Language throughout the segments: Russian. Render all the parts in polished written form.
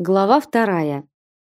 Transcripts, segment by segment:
Глава вторая.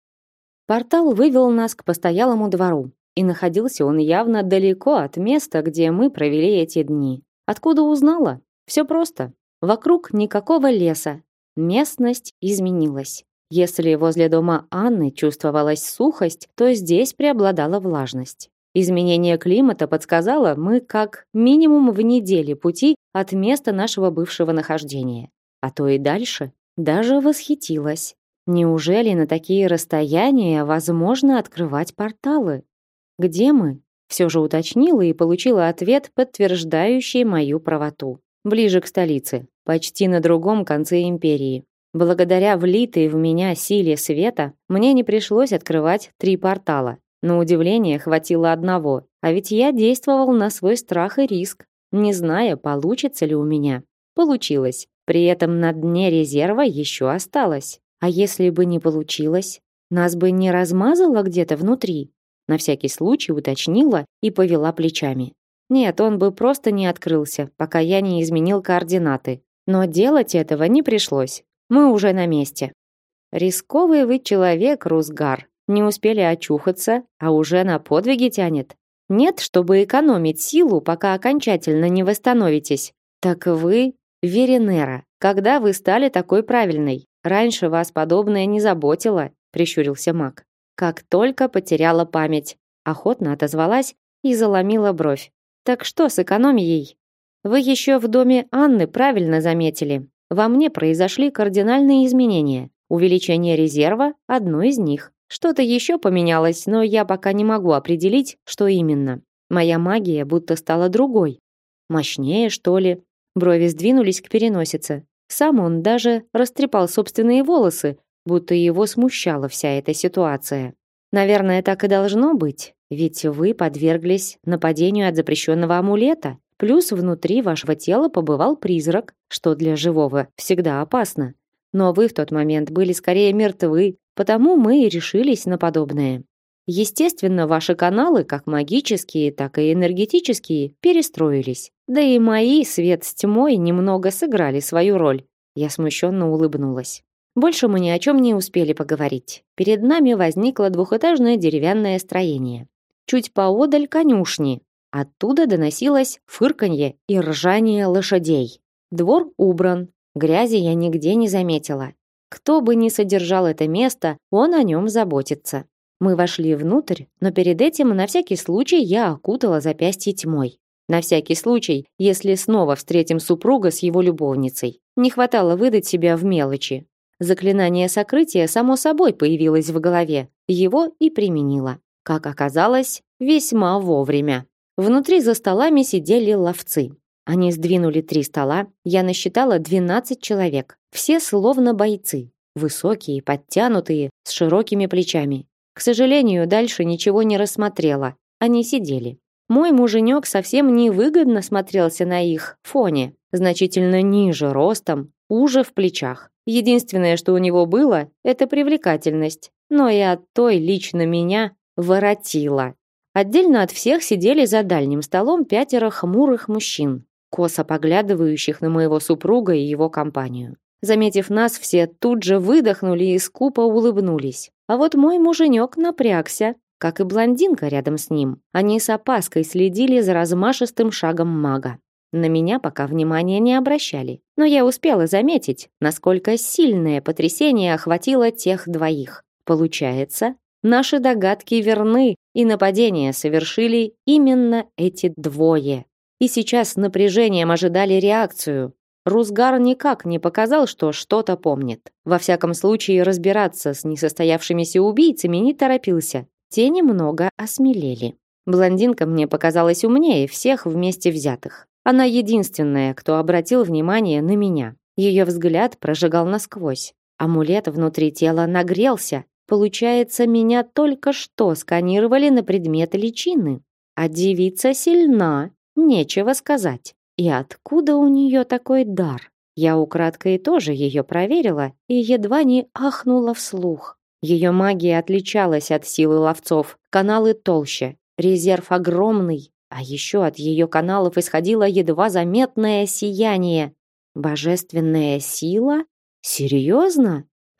Портал вывел нас к постоялому двору, и находился он явно далеко от места, где мы провели эти дни. Откуда узнала? Все просто. Вокруг никакого леса. Местность изменилась. Если возле дома Анны чувствовалась сухость, то здесь преобладала влажность. Изменение климата подсказало, мы как минимум в неделе пути от места нашего бывшего нахождения. А то и дальше. Даже восхитилась. Неужели на такие расстояния возможно открывать порталы? Где мы? Все же уточнила и получила ответ, подтверждающий мою правоту. Ближе к столице, почти на другом конце империи. Благодаря влитой в меня силе света, мне не пришлось открывать 3 портала. На удивление хватило одного, а ведь я действовал на свой страх и риск, не зная, получится ли у меня. Получилось. При этом на дне резерва еще осталось. А если бы не получилось? Нас бы не размазало где-то внутри? На всякий случай уточнила и повела плечами. Нет, он бы просто не открылся, пока я не изменил координаты. Но делать этого не пришлось. Мы уже на месте. Рисковый вы человек, Русгар. Не успели очухаться, а уже на подвиги тянет. Нет, чтобы экономить силу, пока окончательно не восстановитесь. Так вы Веренера. Когда вы стали такой правильной? Раньше вас подобное не заботило, прищурился маг. Как только потеряла память, охотно отозвалась и заломила бровь. Так что с экономией? Вы еще в доме Анны правильно заметили. Во мне произошли кардинальные изменения. Увеличение резерва одно из них. Что-то еще поменялось, но я пока не могу определить, что именно. Моя магия будто стала другой. Мощнее, что ли? Брови сдвинулись к переносице. Сам он даже растрепал собственные волосы, будто его смущала вся эта ситуация. Наверное, так и должно быть, ведь вы подверглись нападению от запрещенного амулета, плюс внутри вашего тела побывал призрак, что для живого всегда опасно. Но вы в тот момент были скорее мертвы, потому мы и решились на подобное. Естественно, ваши каналы, как магические, так и энергетические, перестроились. Да и мои свет с тьмой немного сыграли свою роль. Я смущенно улыбнулась. Больше мы ни о чем не успели поговорить. Перед нами возникло двухэтажное деревянное строение. Чуть поодаль конюшни. Оттуда доносилось фырканье и ржание лошадей. Двор убран. Грязи я нигде не заметила. Кто бы ни содержал это место, он о нем заботится. Мы вошли внутрь, но перед этим на всякий случай я окутала запястье тьмой. На всякий случай, если снова встретим супруга с его любовницей. Не хватало выдать себя в мелочи. Заклинание сокрытия само собой появилось в голове. Его и применила. Как оказалось, весьма вовремя. Внутри за столами сидели ловцы. Они сдвинули 3 стола, я насчитала 12 человек. Все словно бойцы. Высокие, подтянутые, с широкими плечами. К сожалению, дальше ничего не рассмотрела. Они сидели. Мой муженек совсем невыгодно смотрелся на их фоне. Значительно ниже ростом, уже в плечах. Единственное, что у него было, это привлекательность. Но и от той лично меня воротило. Отдельно от всех сидели за дальним столом 5 хмурых мужчин, косо поглядывающих на моего супруга и его компанию. Заметив нас, все тут же выдохнули и скупо улыбнулись. А вот мой муженек напрягся, как и блондинка рядом с ним. Они с опаской следили за размашистым шагом мага. На меня пока внимания не обращали, но я успела заметить, насколько сильное потрясение охватило тех двоих. Получается, наши догадки верны, и нападение совершили именно эти двое. И сейчас с напряжением ожидали реакцию. Русгар никак не показал, что что-то помнит. Во всяком случае, разбираться с несостоявшимися убийцами не торопился. Те немного осмелели. Блондинка мне показалась умнее всех вместе взятых. Она единственная, кто обратил внимание на меня. Ее взгляд прожигал насквозь. Амулет внутри тела нагрелся. Получается, меня только что сканировали на предметы личины. А девица сильна, нечего сказать. И откуда у нее такой дар? Я украдкой тоже ее проверила и едва не ахнула вслух. Ее магия отличалась от силы ловцов. Каналы толще, резерв огромный, а еще от ее каналов исходило едва заметное сияние. Божественная сила? Серьезно?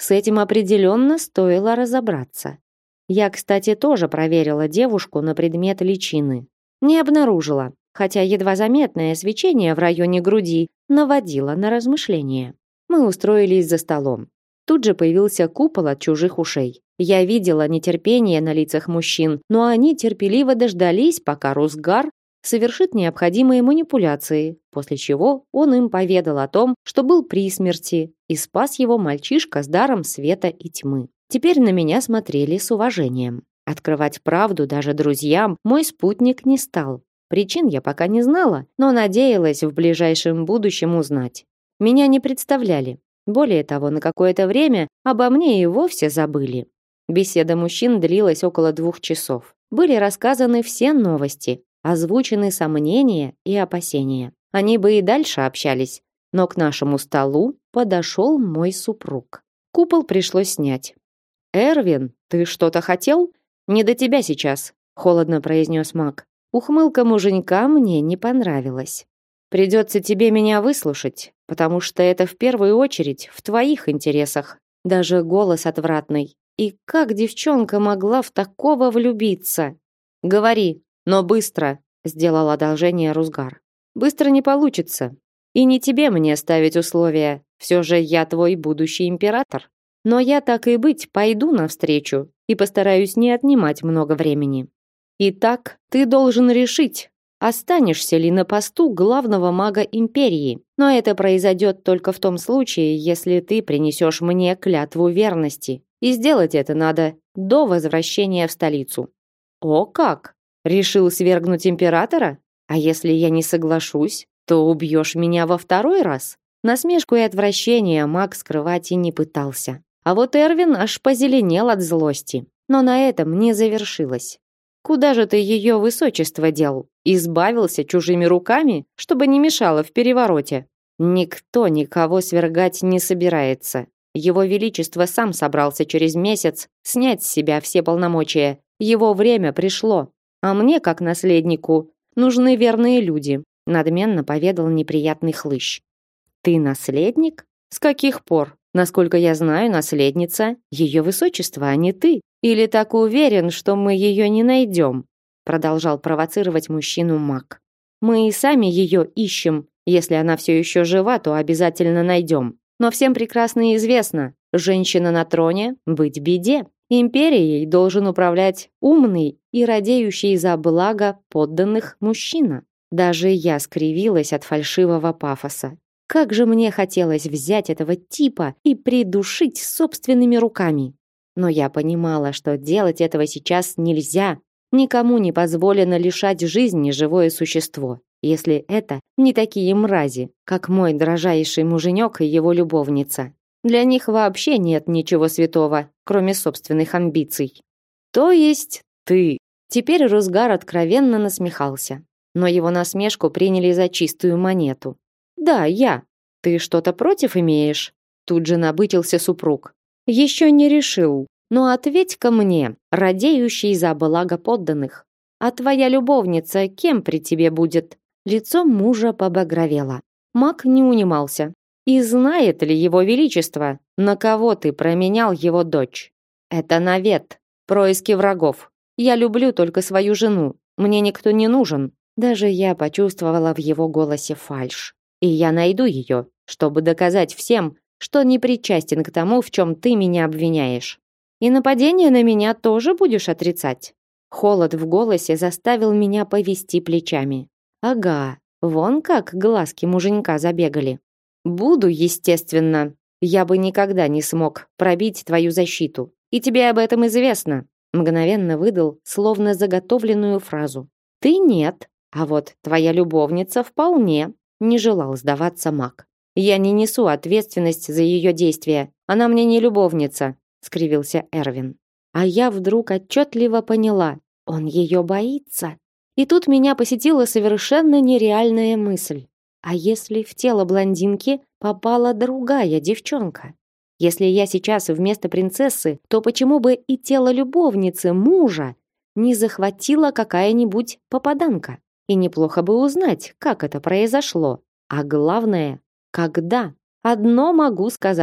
С этим определенно стоило разобраться. Я, кстати, тоже проверила девушку на предмет личины. Не обнаружила, хотя едва заметное свечение в районе груди наводило на размышления. Мы устроились за столом. Тут же появился купол от чужих ушей. Я видела нетерпение на лицах мужчин, но они терпеливо дождались, пока Русгар совершит необходимые манипуляции, после чего он им поведал о том, что был при смерти, и спас его мальчишка с даром света и тьмы. Теперь на меня смотрели с уважением. Открывать правду даже друзьям мой спутник не стал. Причин я пока не знала, но надеялась в ближайшем будущем узнать. Меня не представляли. Более того, на какое-то время обо мне и вовсе забыли. Беседа мужчин длилась около 2 часов. Были рассказаны все новости, озвучены сомнения и опасения. Они бы и дальше общались, но к нашему столу подошел мой супруг. Купол пришлось снять. «Эрвин, ты что-то хотел? Не до тебя сейчас», — холодно произнес маг. Ухмылка муженька мне не понравилась. «Придется тебе меня выслушать, потому что это в первую очередь в твоих интересах». Даже голос отвратный. И как девчонка могла в такого влюбиться? «Говори, но быстро», — сделал одолжение Русгар. «Быстро не получится. И не тебе мне ставить условия. Все же я твой будущий император. Но я так и быть пойду навстречу и постараюсь не отнимать много времени. Итак, ты должен решить, останешься ли на посту главного мага империи. Но это произойдет только в том случае, если ты принесешь мне клятву верности. И сделать это надо до возвращения в столицу». «О как! Решил свергнуть императора? А если я не соглашусь, то убьешь меня во второй раз?» Насмешку и отвращение маг скрывать и не пытался. А вот Эрвин аж позеленел от злости. Но на этом не завершилось. «Куда же ты ее высочество дел? Избавился чужими руками, чтобы не мешало в перевороте?» «Никто никого свергать не собирается. Его Величество сам собрался через месяц снять с себя все полномочия. Его время пришло. А мне, как наследнику, нужны верные люди», надменно поведал неприятный хлыщ. «Ты наследник? С каких пор? Насколько я знаю, наследница ее высочество, а не ты. Или так уверен, что мы ее не найдем?» Продолжал провоцировать мужчину маг. «Мы и сами ее ищем. Если она все еще жива, то обязательно найдем. Но всем прекрасно известно, женщина на троне быть беде. Империей должен управлять умный и радеющий за благо подданных мужчина». Даже я скривилась от фальшивого пафоса. Как же мне хотелось взять этого типа и придушить собственными руками. Но я понимала, что делать этого сейчас нельзя. Никому не позволено лишать жизни живое существо, если это не такие мрази, как мой дрожайший муженек и его любовница. Для них вообще нет ничего святого, кроме собственных амбиций. То есть ты. Теперь Русгар откровенно насмехался. Но его насмешку приняли за чистую монету. «Да, я. Ты что-то против имеешь?» Тут же набычился супруг. «Еще не решил. Но ответь-ка мне, радеющий за благо подданных. А твоя любовница кем при тебе будет?» Лицо мужа побагровело. Маг не унимался. «И знает ли его величество, на кого ты променял его дочь?» «Это навет, происки врагов. Я люблю только свою жену. Мне никто не нужен». Даже я почувствовала в его голосе фальшь. «И я найду ее, чтобы доказать всем, что не причастен к тому, в чем ты меня обвиняешь. И нападение на меня тоже будешь отрицать?» Холод в голосе заставил меня повести плечами. «Ага, вон как глазки муженька забегали. Буду, естественно. Я бы никогда не смог пробить твою защиту. И тебе об этом известно», мгновенно выдал словно заготовленную фразу. «Ты нет. А вот твоя любовница вполне», не желал сдаваться маг. «Я не несу ответственность за ее действия. Она мне не любовница», скривился Эрвин. А я вдруг отчетливо поняла, он ее боится. И тут меня посетила совершенно нереальная мысль. А если в тело блондинки попала другая девчонка? Если я сейчас вместо принцессы, то почему бы и тело любовницы мужа не захватила какая-нибудь попаданка? И неплохо бы узнать, как это произошло. А главное, когда. Одно могу сказать.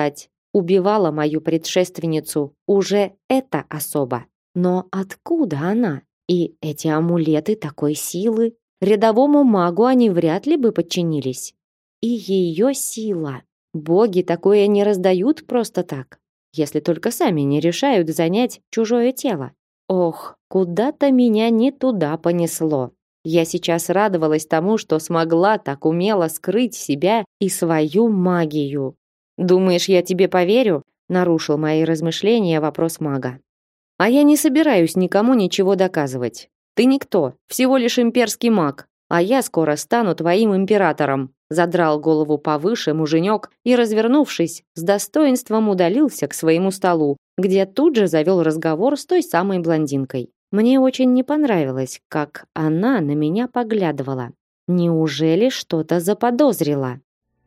убивала мою предшественницу уже эта особа. Но откуда она? И эти амулеты такой силы? Рядовому магу они вряд ли бы подчинились. И ее сила. Боги такое не раздают просто так, если только сами не решают занять чужое тело. Ох, куда-то меня не туда понесло. Я сейчас радовалась тому, что смогла так умело скрыть себя и свою магию. «Думаешь, я тебе поверю?» — нарушил мои размышления вопрос мага. «А я не собираюсь никому ничего доказывать. Ты никто, всего лишь имперский маг, а я скоро стану твоим императором», задрал голову повыше муженек и, развернувшись, с достоинством удалился к своему столу, где тут же завел разговор с той самой блондинкой. Мне очень не понравилось, как она на меня поглядывала. Неужели что-то заподозрила?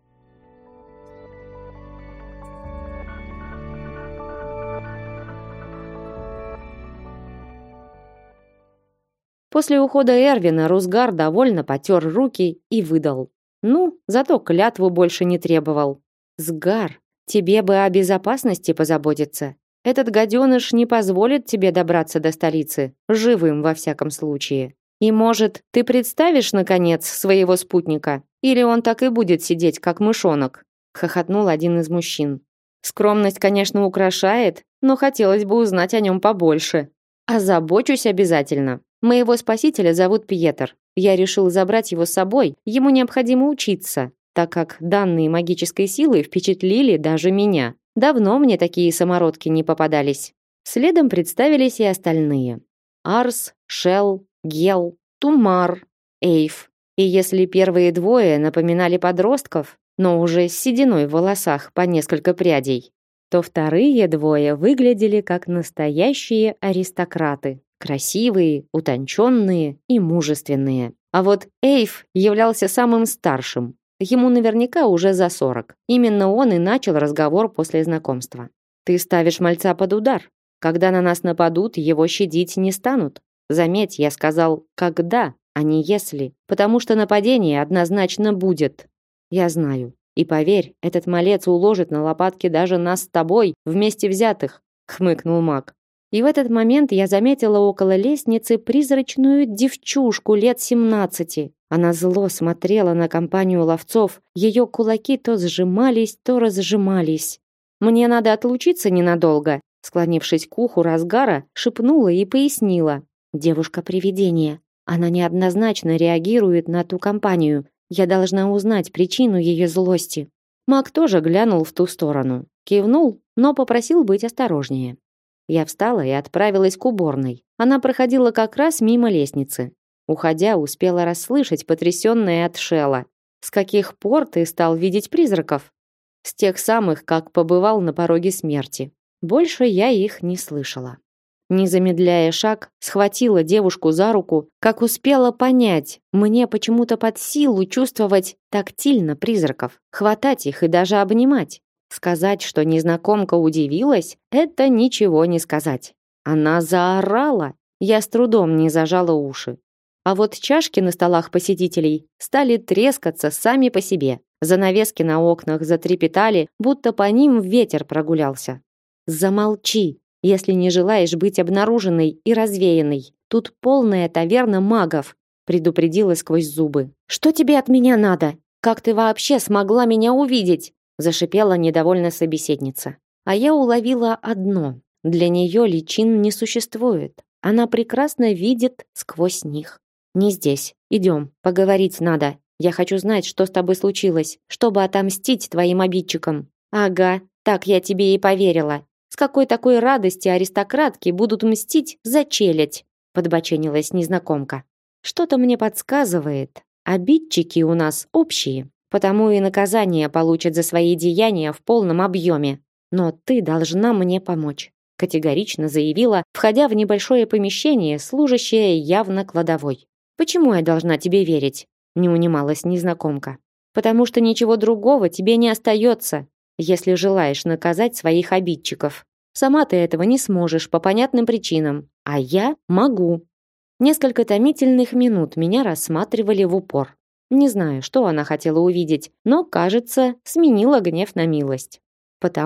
После ухода Эрвина Русгар довольно потер руки и выдал. Ну, зато клятву больше не требовал. Сгар, тебе бы о безопасности позаботиться. Этот гаденыш не позволит тебе добраться до столицы, живым во всяком случае. И, может, ты представишь, наконец, своего спутника? Или он так и будет сидеть, как мышонок?» — хохотнул один из мужчин. «Скромность, конечно, украшает, но хотелось бы узнать о нем побольше. Озабочусь обязательно. Моего спасителя зовут Пьетер. Я решил забрать его с собой, ему необходимо учиться, так как данные магической силы впечатлили даже меня. Давно мне такие самородки не попадались». Следом представились и остальные. Арс, Шел, Гел, Тумар, Эйв. И если первые двое напоминали подростков, но уже с сединой в волосах по несколько прядей, то вторые двое выглядели как настоящие аристократы. Красивые, утонченные и мужественные. А вот Эйв являлся самым старшим. Ему наверняка уже за 40. Именно он и начал разговор после знакомства. «Ты ставишь мальца под удар. Когда на нас нападут, его щадить не станут. Заметь, я сказал «когда», а не «если», потому что нападение однозначно будет. Я знаю. И поверь, этот малец уложит на лопатки даже нас с тобой, вместе взятых», — хмыкнул маг. И в этот момент я заметила около лестницы призрачную девчушку лет 17. Она зло смотрела на компанию ловцов, ее кулаки то сжимались, то разжимались. «Мне надо отлучиться ненадолго», склонившись к уху Разгара, шепнула и пояснила. «Девушка-привидение. Она неоднозначно реагирует на ту компанию. Я должна узнать причину ее злости». Маг тоже глянул в ту сторону. Кивнул, но попросил быть осторожнее. Я встала и отправилась к уборной. Она проходила как раз мимо лестницы. Уходя, успела расслышать потрясённое от Шела. «С каких пор ты стал видеть призраков?» «С тех самых, как побывал на пороге смерти». Больше я их не слышала. Не замедляя шаг, схватила девушку за руку, как успела понять, мне почему-то под силу чувствовать тактильно призраков, хватать их и даже обнимать. Сказать, что незнакомка удивилась, это ничего не сказать. Она заорала. Я с трудом не зажала уши. А вот чашки на столах посетителей стали трескаться сами по себе. Занавески на окнах затрепетали, будто по ним ветер прогулялся. «Замолчи, если не желаешь быть обнаруженной и развеянной. Тут полная таверна магов», предупредила сквозь зубы. «Что тебе от меня надо? Как ты вообще смогла меня увидеть?» зашипела недовольная собеседница. А я уловила одно. Для нее личин не существует. Она прекрасно видит сквозь них. «Не здесь. Идем. Поговорить надо. Я хочу знать, что с тобой случилось, чтобы отомстить твоим обидчикам». «Ага, так я тебе и поверила. С какой такой радости аристократки будут мстить за челядь?» подбоченилась незнакомка. «Что-то мне подсказывает. Обидчики у нас общие. Потому и наказание получат за свои деяния в полном объеме. Но ты должна мне помочь», категорично заявила, входя в небольшое помещение, служащее явно кладовой. «Почему я должна тебе верить?» не унималась незнакомка. «Потому что ничего другого тебе не остается, если желаешь наказать своих обидчиков. Сама ты этого не сможешь по понятным причинам, а я могу». Несколько томительных минут меня рассматривали в упор. Не знаю, что она хотела увидеть, но, кажется, сменила гнев на милость. Потому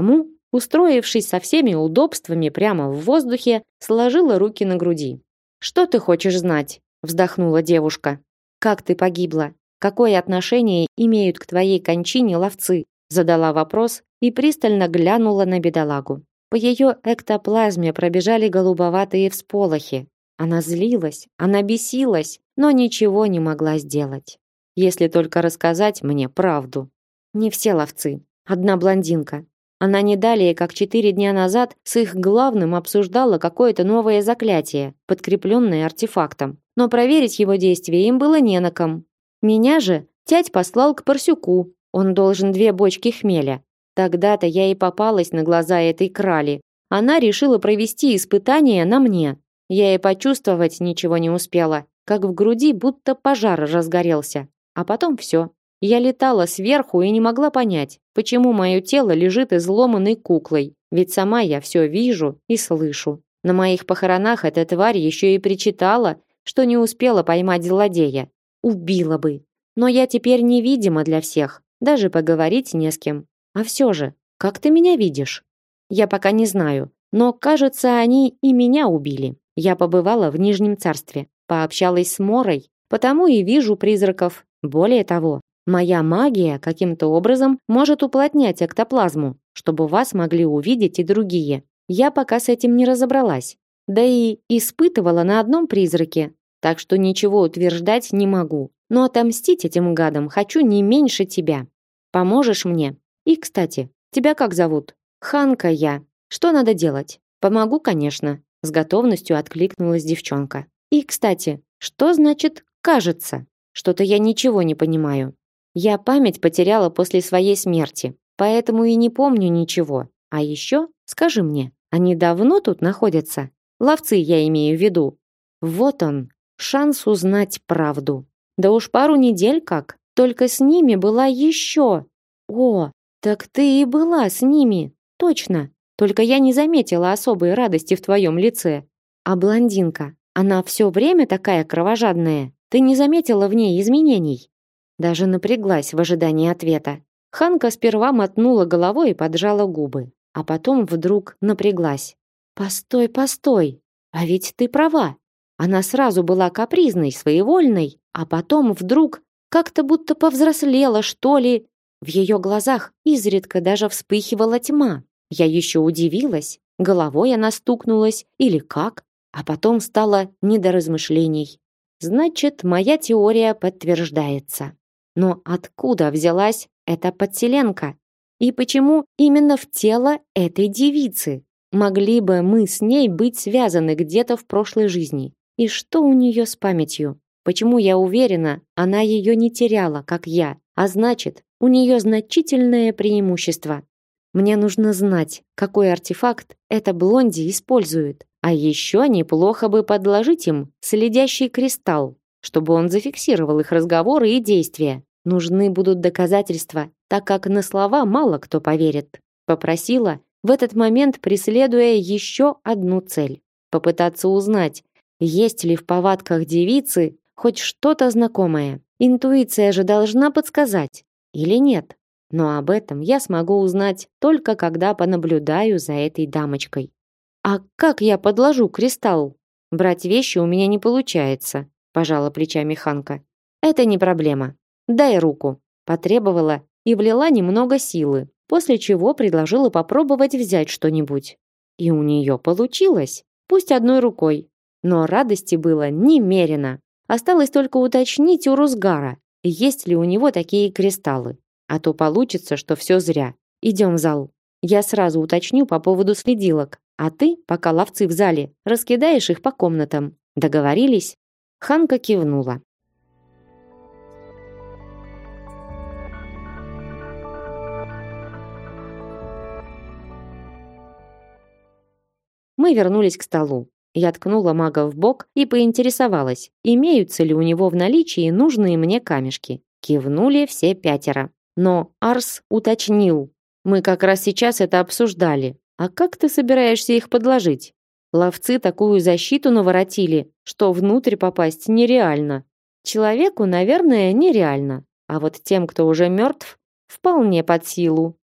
устроившись со всеми удобствами прямо в воздухе, сложила руки на груди. «Что ты хочешь знать?» – вздохнула девушка. «Как ты погибла? Какое отношение имеют к твоей кончине ловцы?» – задала вопрос и пристально глянула на бедолагу. По ее эктоплазме пробежали голубоватые всполохи. Она злилась, она бесилась, но ничего не могла сделать. Если только рассказать мне правду. Не все ловцы. Одна блондинка. Она не далее, как 4 дня назад, с их главным обсуждала какое-то новое заклятие, подкрепленное артефактом. Но проверить его действие им было не на ком. Меня же тять послал к Парсюку. Он должен 2 бочки хмеля. Тогда-то я и попалась на глаза этой крали. Она решила провести испытание на мне. Я и почувствовать ничего не успела, как в груди будто пожар разгорелся. А потом все. Я летала сверху и не могла понять, почему мое тело лежит изломанной куклой, ведь сама я все вижу и слышу. На моих похоронах эта тварь еще и причитала, что не успела поймать злодея. Убила бы. Но я теперь невидима для всех, даже поговорить не с кем. А все же, как ты меня видишь? Я пока не знаю, но, кажется, они и меня убили. Я побывала в Нижнем Царстве, пообщалась с Морой, потому и вижу призраков. Более того, моя магия каким-то образом может уплотнять эктоплазму, чтобы вас могли увидеть и другие. Я пока с этим не разобралась. Да и испытывала на одном призраке, так что ничего утверждать не могу. Но отомстить этим гадам хочу не меньше тебя. Поможешь мне? И, кстати, тебя как зовут? Ханка я. Что надо делать? Помогу, конечно. С готовностью откликнулась девчонка. И, кстати, что значит «кажется»? Что-то я ничего не понимаю. Я память потеряла после своей смерти, поэтому и не помню ничего. А еще, скажи мне, они давно тут находятся? Ловцы я имею в виду. Вот он, шанс узнать правду. Да уж пару недель как. Только с ними была еще. О, так ты и была с ними. Точно. Только я не заметила особой радости в твоем лице. А блондинка, она все время такая кровожадная. Ты не заметила в ней изменений? Даже напряглась в ожидании ответа. Ханка сперва мотнула головой и поджала губы, а потом вдруг напряглась. Постой, постой. А ведь ты права. Она сразу была капризной, своевольной, а потом вдруг как-то будто повзрослела, что ли. В ее глазах изредка даже вспыхивала тьма. Я еще удивилась, головой она стукнулась или как, а потом стало не до размышлений. Значит, моя теория подтверждается. Но откуда взялась эта подселенка? И почему именно в тело этой девицы? Могли бы мы с ней быть связаны где-то в прошлой жизни? И что у нее с памятью? Почему я уверена, она ее не теряла, как я, а значит, у нее значительное преимущество. Мне нужно знать, какой артефакт эта блонди использует. А еще неплохо бы подложить им следящий кристалл, чтобы он зафиксировал их разговоры и действия. Нужны будут доказательства, так как на слова мало кто поверит. Попросила, в этот момент преследуя еще одну цель. Попытаться узнать, есть ли в повадках девицы хоть что-то знакомое. Интуиция же должна подсказать. Или нет? Но об этом я смогу узнать только когда понаблюдаю за этой дамочкой. А как я подложу кристалл? Брать вещи у меня не получается, пожала плечами Ханка. Это не проблема. Дай руку, потребовала и влила немного силы, после чего предложила попробовать взять что-нибудь. И у нее получилось, пусть одной рукой. Но радости было немерено. Осталось только уточнить у Рузгара, есть ли у него такие кристаллы. А то получится, что все зря. Идем в зал. Я сразу уточню по поводу следилок, а ты, пока ловцы в зале, раскидаешь их по комнатам. Договорились? Ханка кивнула. Мы вернулись к столу. Я ткнула мага в бок и поинтересовалась, имеются ли у него в наличии нужные мне камешки. Кивнули все 5. Но Арс уточнил. Мы как раз сейчас это обсуждали. А как ты собираешься их подложить? Ловцы такую защиту наворотили, что внутрь попасть нереально. Человеку, наверное, нереально. А вот тем, кто уже мертв, вполне под силу.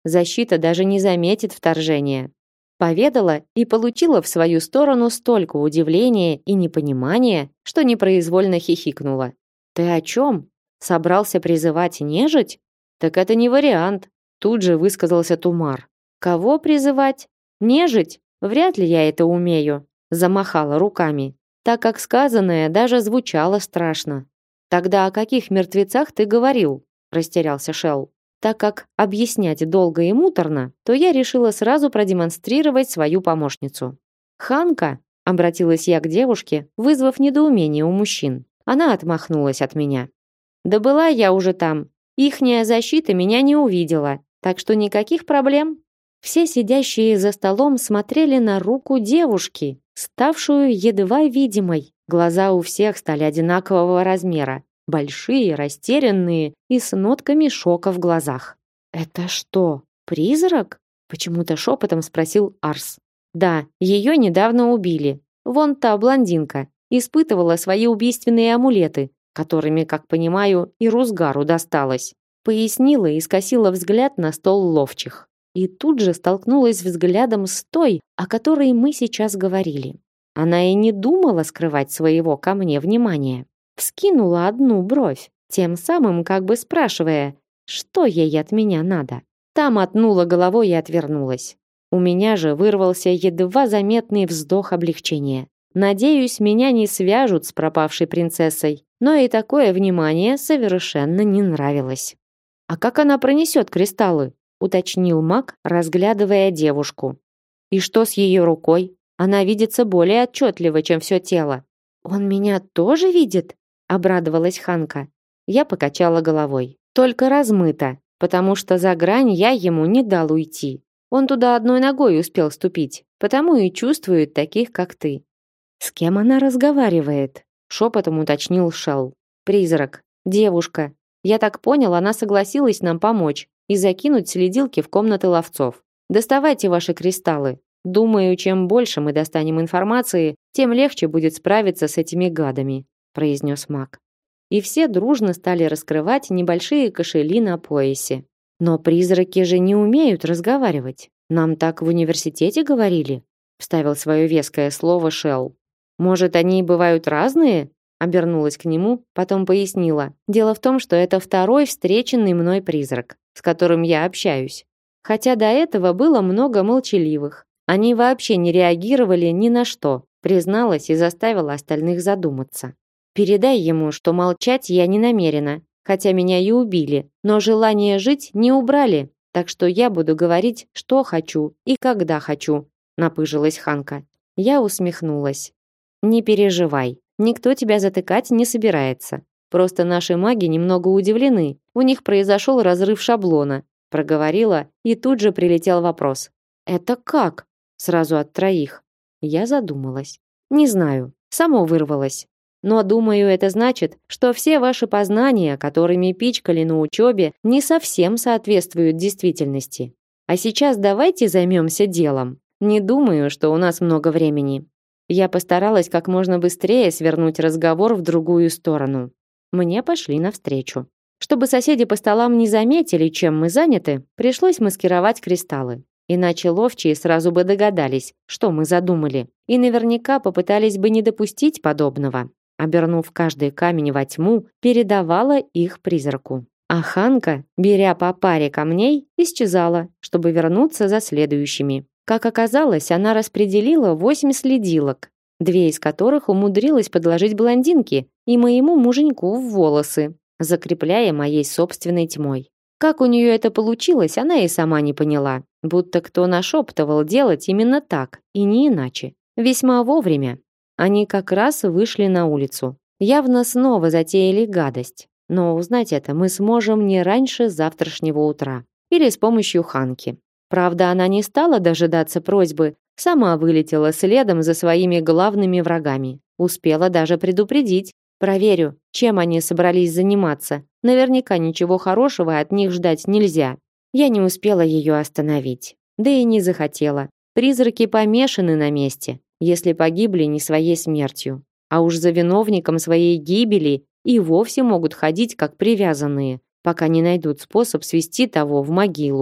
Защита даже не заметит вторжения. Поведала и получила в свою сторону столько удивления и непонимания, что непроизвольно хихикнула. «Ты о чем? Собрался призывать нежить? Так это не вариант», тут же высказался Тумар. «Кого призывать? Нежить? Вряд ли я это умею», замахала руками, так как сказанное даже звучало страшно. «Тогда о каких мертвецах ты говорил?» растерялся Шелл. Так как объяснять долго и муторно, то я решила сразу продемонстрировать свою помощницу. «Ханка», — обратилась я к девушке, вызвав недоумение у мужчин. Она отмахнулась от меня. «Да была я уже там. Ихняя защита меня не увидела, так что никаких проблем». Все сидящие за столом смотрели на руку девушки, ставшую едва видимой. Глаза у всех стали одинакового размера. Большие, растерянные и с нотками шока в глазах. «Это что, призрак?» — почему-то шепотом спросил Арс. «Да, ее недавно убили. Вон та блондинка. Испытывала свои убийственные амулеты, которыми, как понимаю, и Рузгару досталось». Пояснила и скосила взгляд на стол ловчих. И тут же столкнулась взглядом с той, о которой мы сейчас говорили. Она и не думала скрывать своего ко мне внимания. Вскинула одну бровь, тем самым как бы спрашивая, что ей от меня надо. Та мотнула головой и отвернулась. У меня же вырвался едва заметный вздох облегчения. Надеюсь, меня не свяжут с пропавшей принцессой, но и такое внимание совершенно не нравилось. «А как она пронесет кристаллы?» — уточнил маг, разглядывая девушку. «И что с ее рукой? Она видится более отчетливо, чем все тело». «Он меня тоже видит?» — обрадовалась Ханка. Я покачала головой. «Только размыто, потому что за грань я ему не дал уйти. Он туда одной ногой успел ступить, потому и чувствует таких, как ты». «С кем она разговаривает?» — шепотом уточнил Шелл. «Призрак. Девушка. Я так понял, она согласилась нам помочь и закинуть следилки в комнаты ловцов. Доставайте ваши кристаллы. Думаю, чем больше мы достанем информации, тем легче будет справиться с этими гадами», произнес маг. И все дружно стали раскрывать небольшие кошели на поясе. «Но призраки же не умеют разговаривать. Нам так в университете говорили», вставил свое веское слово Шелл. «Может, они бывают разные?» Обернулась к нему, потом пояснила. «Дело в том, что это второй встреченный мной призрак, с которым я общаюсь. Хотя до этого было много молчаливых. Они вообще не реагировали ни на что», призналась и заставила остальных задуматься. «Передай ему, что молчать я не намерена, хотя меня и убили, но желание жить не убрали, так что я буду говорить, что хочу и когда хочу», напыжилась Ханка. Я усмехнулась. «Не переживай. Никто тебя затыкать не собирается. Просто наши маги немного удивлены. У них произошел разрыв шаблона», проговорила, и тут же прилетел вопрос. «Это как?» Сразу от троих. Я задумалась. «Не знаю, само вырвалось. Но, думаю, это значит, что все ваши познания, которыми пичкали на учебе, не совсем соответствуют действительности. А сейчас давайте займемся делом. Не думаю, что у нас много времени». Я постаралась как можно быстрее свернуть разговор в другую сторону. Мне пошли навстречу. Чтобы соседи по столам не заметили, чем мы заняты, пришлось маскировать кристаллы. Иначе ловчие сразу бы догадались, что мы задумали, и наверняка попытались бы не допустить подобного. Обернув каждый камень во тьму, передавала их призраку. А Ханка, беря по паре камней, исчезала, чтобы вернуться за следующими. Как оказалось, она распределила 8 следилок, 2 из которых умудрилась подложить блондинке и моему муженьку в волосы, закрепляя моей собственной тьмой. Как у нее это получилось, она и сама не поняла, будто кто нашептывал делать именно так и не иначе. Весьма вовремя. Они как раз вышли на улицу. Явно снова затеяли гадость. Но узнать это мы сможем не раньше завтрашнего утра. Или с помощью Ханки. Правда, она не стала дожидаться просьбы, сама вылетела следом за своими главными врагами. Успела даже предупредить. Проверю, чем они собрались заниматься. Наверняка ничего хорошего от них ждать нельзя. Я не успела ее остановить. Да и не захотела. Призраки помешаны на месте, если погибли не своей смертью. А уж за виновником своей гибели и вовсе могут ходить как привязанные, пока не найдут способ свести того в могилу.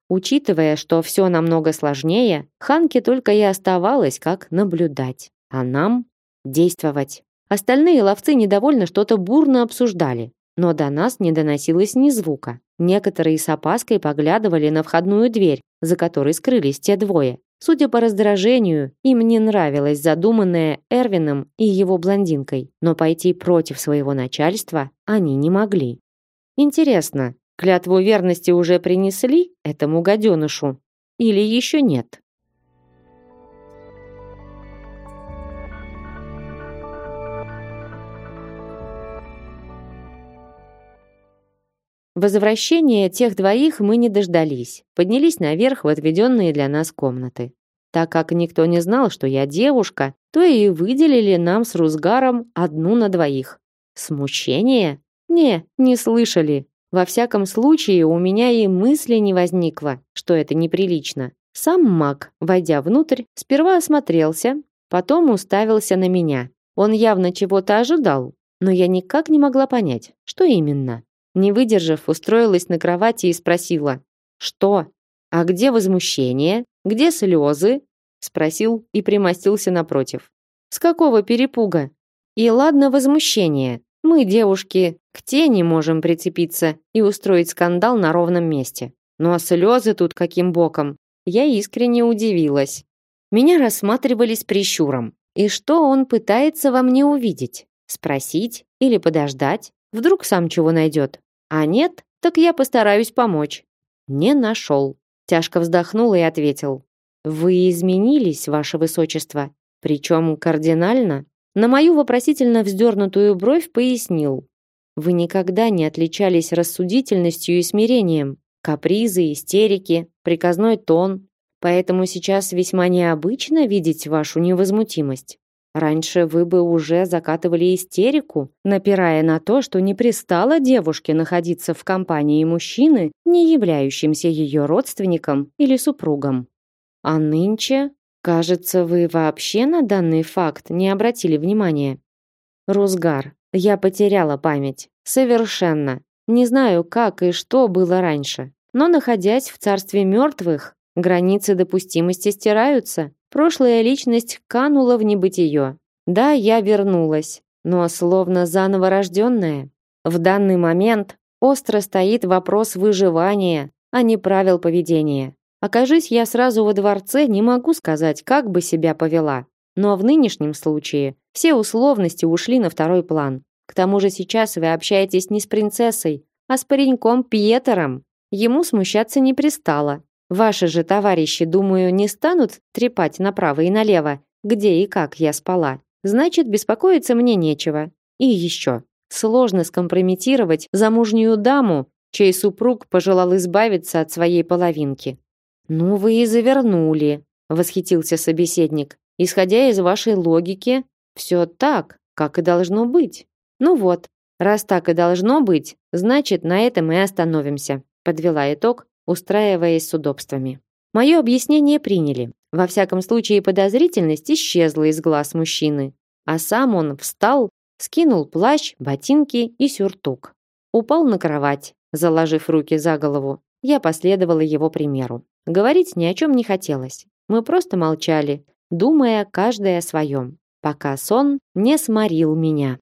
Учитывая, что все намного сложнее, Ханке только и оставалось, как наблюдать, а нам действовать. Остальные ловцы недовольно что-то бурно обсуждали, но до нас не доносилось ни звука. Некоторые с опаской поглядывали на входную дверь, за которой скрылись те двое. Судя по раздражению, им не нравилось задуманное Эрвином и его блондинкой, но пойти против своего начальства они не могли. Интересно, клятву верности уже принесли этому гаденышу? Или еще нет? Возвращения тех двоих мы не дождались. Поднялись наверх в отведенные для нас комнаты. Так как никто не знал, что я девушка, то и выделили нам с Рузгаром одну на двоих. Смущение? Не слышали. Во всяком случае, у меня и мысли не возникло, что это неприлично. Сам маг, войдя внутрь, сперва осмотрелся, потом уставился на меня. Он явно чего-то ожидал, но я никак не могла понять, что именно. Не выдержав, устроилась на кровати и спросила: «Что? А где возмущение? Где слезы?» Спросил и примостился напротив. «С какого перепуга? И ладно возмущение. Мы, девушки, к тени можем прицепиться и устроить скандал на ровном месте. Ну а слезы тут каким боком?» Я искренне удивилась. Меня рассматривали с прищуром. И что он пытается во мне увидеть? Спросить или подождать? Вдруг сам чего найдет? А нет, так я постараюсь помочь. Не нашел. Тяжко вздохнул и ответил: «Вы изменились, ваше высочество, причем кардинально». На мою вопросительно вздернутую бровь пояснил: «Вы никогда не отличались рассудительностью и смирением. Капризы, истерики, приказной тон. Поэтому сейчас весьма необычно видеть вашу невозмутимость. Раньше вы бы уже закатывали истерику, напирая на то, что не пристало девушке находиться в компании мужчины, не являющимся ее родственником или супругом. А нынче, кажется, вы вообще на данный факт не обратили внимания». «Рузгар, я потеряла память. Совершенно. Не знаю, как и что было раньше. Но, находясь в царстве мертвых, границы допустимости стираются. Прошлая личность канула в небытие. Да, я вернулась, но словно заново рожденная. В данный момент остро стоит вопрос выживания, а не правил поведения. Окажись я сразу во дворце, не могу сказать, как бы себя повела. Но в нынешнем случае все условности ушли на второй план. К тому же сейчас вы общаетесь не с принцессой, а с пареньком Пьетером. Ему смущаться не пристало. Ваши же товарищи, думаю, не станут трепать направо и налево, где и как я спала. Значит, беспокоиться мне нечего. И еще. Сложно скомпрометировать замужнюю даму, чей супруг пожелал избавиться от своей половинки. «Ну вы и завернули», — восхитился собеседник. «Исходя из вашей логики, все так, как и должно быть». «Ну вот, раз так и должно быть, значит, на этом и остановимся», — подвела итог, устраиваясь с удобствами. Мое объяснение приняли. Во всяком случае, подозрительность исчезла из глаз мужчины. А сам он встал, скинул плащ, ботинки и сюртук. Упал на кровать, заложив руки за голову. Я последовала его примеру. Говорить ни о чем не хотелось. Мы просто молчали, думая каждый о своем, пока сон не сморил меня.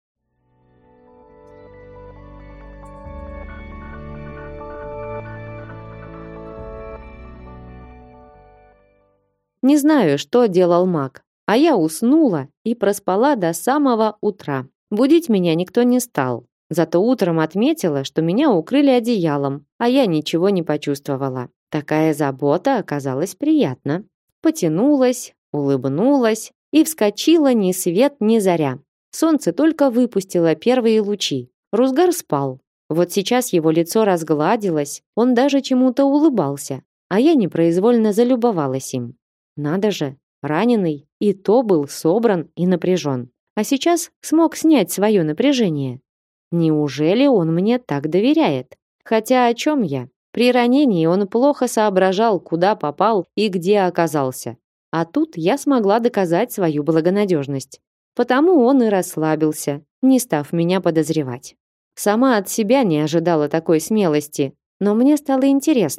Не знаю, что делал маг, а я уснула и проспала до самого утра. Будить меня никто не стал. Зато утром отметила, что меня укрыли одеялом, а я ничего не почувствовала. Такая забота оказалась приятна. Потянулась, улыбнулась и вскочила ни свет ни заря. Солнце только выпустило первые лучи. Рузгар спал. Вот сейчас его лицо разгладилось, он даже чему-то улыбался, а я непроизвольно залюбовалась им. Надо же, раненый, и то был собран и напряжен. А сейчас смог снять свое напряжение. Неужели он мне так доверяет? Хотя о чем я? При ранении он плохо соображал, куда попал и где оказался. А тут я смогла доказать свою благонадежность. Потому он и расслабился, не став меня подозревать. Сама от себя не ожидала такой смелости, но мне стало интересно.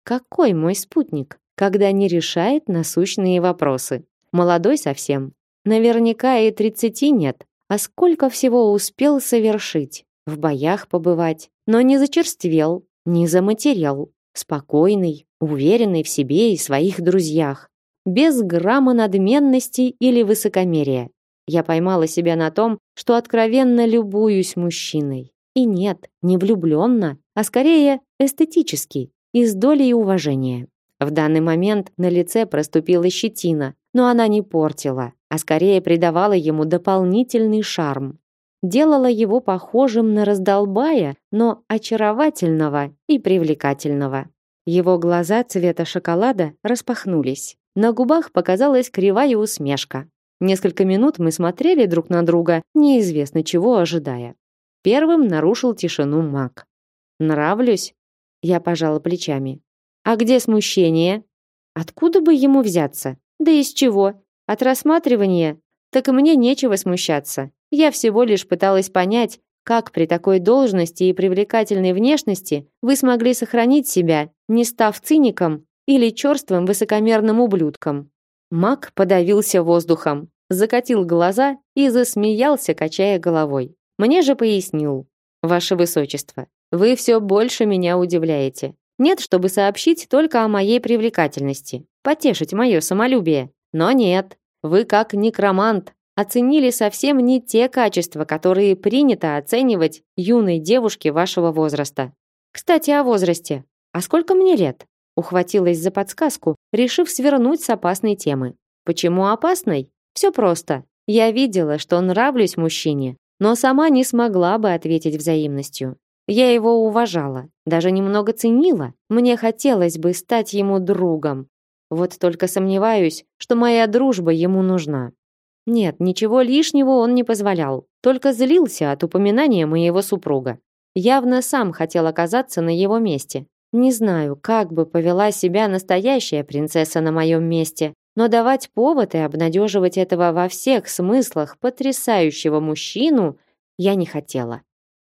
Какой мой спутник, когда не решает насущные вопросы? Молодой совсем. Наверняка и 30 нет. А сколько всего успел совершить? В боях побывать. Но не зачерствел, не заматерел. Спокойный, уверенный в себе и своих друзьях. Без грамма надменности или высокомерия. Я поймала себя на том, что откровенно любуюсь мужчиной. И нет, не влюбленно, а скорее эстетически и с долей уважения. В данный момент на лице проступила щетина, но она не портила, а скорее придавала ему дополнительный шарм. Делала его похожим на раздолбая, но очаровательного и привлекательного. Его глаза цвета шоколада распахнулись. На губах показалась кривая усмешка. Несколько минут мы смотрели друг на друга, неизвестно чего ожидая. Первым нарушил тишину маг. «Нравлюсь?» Я пожала плечами. «А где смущение?» «Откуда бы ему взяться? Да из чего? От рассматривания? Так и мне нечего смущаться. Я всего лишь пыталась понять, как при такой должности и привлекательной внешности вы смогли сохранить себя, не став циником или черствым высокомерным ублюдком». Маг подавился воздухом, закатил глаза и засмеялся, качая головой. Мне же пояснил: «Ваше высочество, вы все больше меня удивляете. Нет, чтобы сообщить только о моей привлекательности, потешить мое самолюбие. Но нет, вы как некромант оценили совсем не те качества, которые принято оценивать юной девушке вашего возраста. Кстати, о возрасте. А сколько мне лет?» Ухватилась за подсказку, решив свернуть с опасной темы. Почему опасной? Все просто. Я видела, что нравлюсь мужчине, но сама не смогла бы ответить взаимностью. Я его уважала, даже немного ценила. Мне хотелось бы стать ему другом. Вот только сомневаюсь, что моя дружба ему нужна. Нет, ничего лишнего он не позволял, только злился от упоминания моего супруга. Явно сам хотел оказаться на его месте. Не знаю, как бы повела себя настоящая принцесса на моем месте, но давать повод и обнадеживать этого во всех смыслах потрясающего мужчину я не хотела.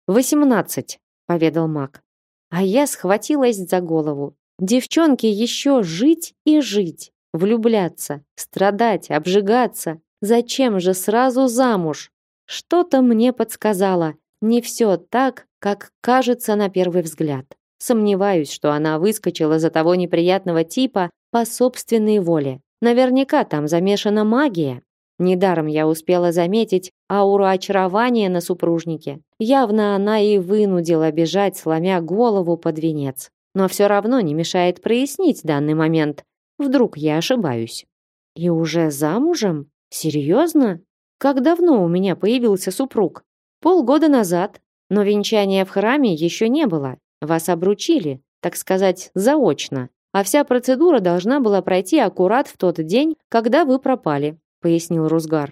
18, поведал маг. А я схватилась за голову. Девчонке еще жить и жить, влюбляться, страдать, обжигаться. Зачем же сразу замуж? Что-то мне подсказало, не все так, как кажется на первый взгляд. Сомневаюсь, что она выскочила за того неприятного типа по собственной воле. Наверняка там замешана магия. Недаром я успела заметить ауру очарования на супружнике. Явно она и вынудила бежать, сломя голову под венец. Но все равно не мешает прояснить данный момент. Вдруг я ошибаюсь. И уже замужем? Серьезно? Как давно у меня появился супруг? Полгода назад. Но венчания в храме еще не было. Вас обручили, так сказать, заочно. А вся процедура должна была пройти аккурат в тот день, когда вы пропали, пояснил Рузгар.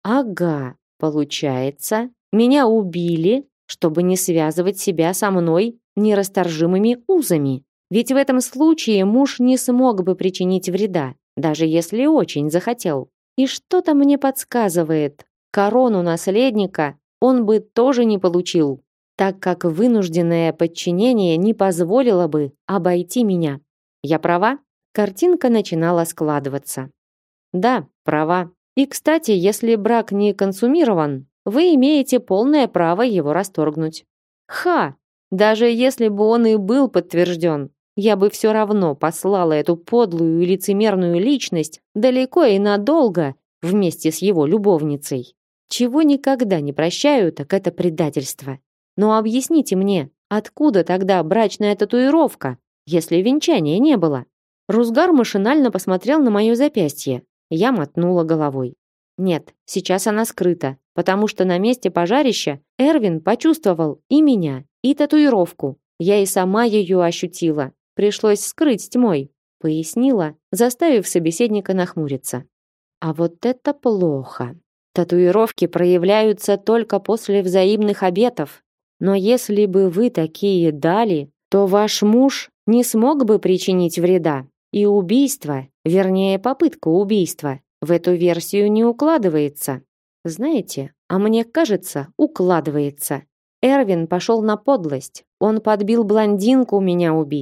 Ага, получается, меня убили, чтобы не связывать себя со мной нерасторжимыми узами. Ведь в этом случае муж не смог бы причинить вреда, даже если очень захотел. И что-то мне подсказывает, корону наследника он бы тоже не получил, так как вынужденное подчинение не позволило бы обойти меня. Я права? Картинка начинала складываться. Да, права. И, кстати, если брак не консумирован, вы имеете полное право его расторгнуть. Ха! Даже если бы он и был подтвержден, я бы все равно послала эту подлую и лицемерную личность далеко и надолго вместе с его любовницей. Чего никогда не прощаю, так это предательство. Но объясните мне, откуда тогда брачная татуировка, если венчания не было? Рузгар машинально посмотрел на мое запястье. Я мотнула головой. Нет, сейчас она скрыта, потому что на месте пожарища Эрвин почувствовал и меня, и татуировку. Я и сама ее ощутила. Пришлось скрыть тьмой, пояснила, заставив собеседника нахмуриться. А вот это плохо. Татуировки проявляются только после взаимных обетов. Но если бы вы такие дали, то ваш муж не смог бы причинить вреда. И убийство, вернее, попытка убийства, в эту версию не укладывается. Знаете, а мне кажется, укладывается. Эрвин пошел на подлость. Он подбил блондинку меня убить.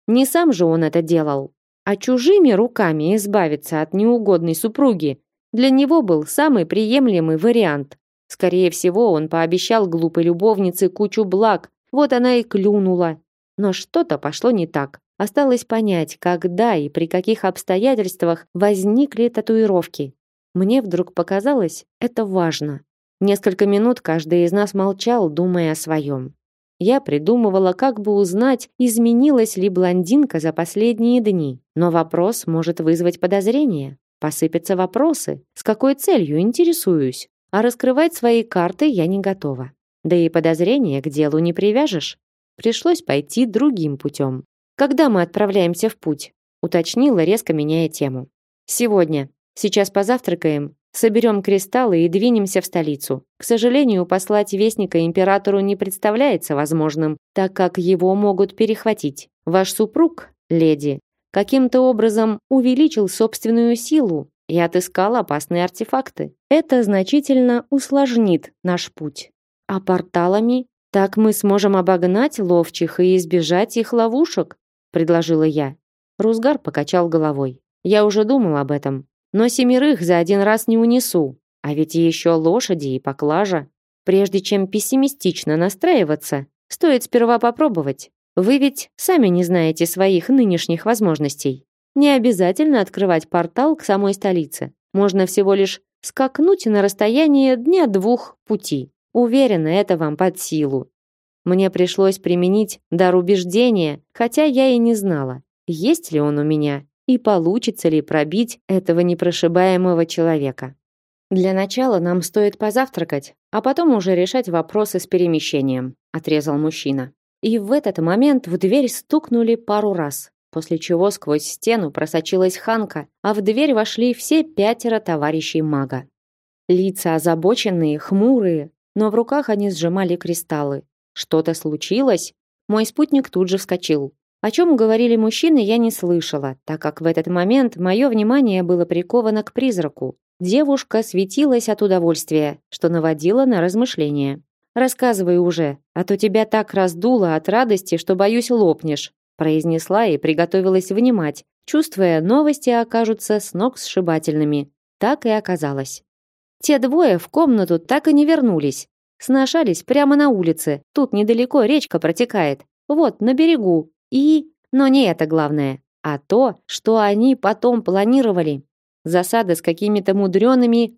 Не сам же он это делал. А чужими руками избавиться от неугодной супруги для него был самый приемлемый вариант. Скорее всего, он пообещал глупой любовнице кучу благ, вот она и клюнула. Но что-то пошло не так. Осталось понять, когда и при каких обстоятельствах возникли татуировки. Мне вдруг показалось, это важно. Несколько минут каждый из нас молчал, думая о своем. Я придумывала, как бы узнать, изменилась ли блондинка за последние дни. Но вопрос может вызвать подозрение. Посыпятся вопросы. С какой целью интересуюсь? А раскрывать свои карты я не готова. Да и подозрения к делу не привяжешь. Пришлось пойти другим путем. «Когда мы отправляемся в путь?» Уточнила, резко меняя тему. «Сегодня. Сейчас позавтракаем, соберем кристаллы и двинемся в столицу. К сожалению, послать вестника императору не представляется возможным, так как его могут перехватить. Ваш супруг, леди, каким-то образом увеличил собственную силу и отыскал опасные артефакты. Это значительно усложнит наш путь. А порталами? Так мы сможем обогнать ловчих и избежать их ловушек», предложила я. Рузгар покачал головой. «Я уже думал об этом. Но 7 за один раз не унесу. А ведь еще лошади и поклажа. Прежде чем пессимистично настраиваться, стоит сперва попробовать. Вы ведь сами не знаете своих нынешних возможностей. Не обязательно открывать портал к самой столице. Можно всего лишь скакнуть на расстояние 2 дня пути. Уверена, это вам под силу». Мне пришлось применить дар убеждения, хотя я и не знала, есть ли он у меня и получится ли пробить этого непрошибаемого человека. «Для начала нам стоит позавтракать, а потом уже решать вопросы с перемещением», отрезал мужчина. И в этот момент в дверь стукнули пару раз, после чего сквозь стену просочилась Ханка, а в дверь вошли все 5 товарищей мага. Лица озабоченные, хмурые, но в руках они сжимали кристаллы. Что-то случилось? Мой спутник тут же вскочил. О чем говорили мужчины, я не слышала, так как в этот момент мое внимание было приковано к призраку. Девушка светилась от удовольствия, что наводило на размышления. «Рассказывай уже, а то тебя так раздуло от радости, что, боюсь, лопнешь», произнесла и приготовилась внимать, чувствуя, новости окажутся сногсшибательными. Так и оказалось. Те 2 в комнату так и не вернулись. Сношались прямо на улице. Тут недалеко речка протекает. Вот, на берегу. Но не это главное, а то, что они потом планировали. Засада с какими-то мудреными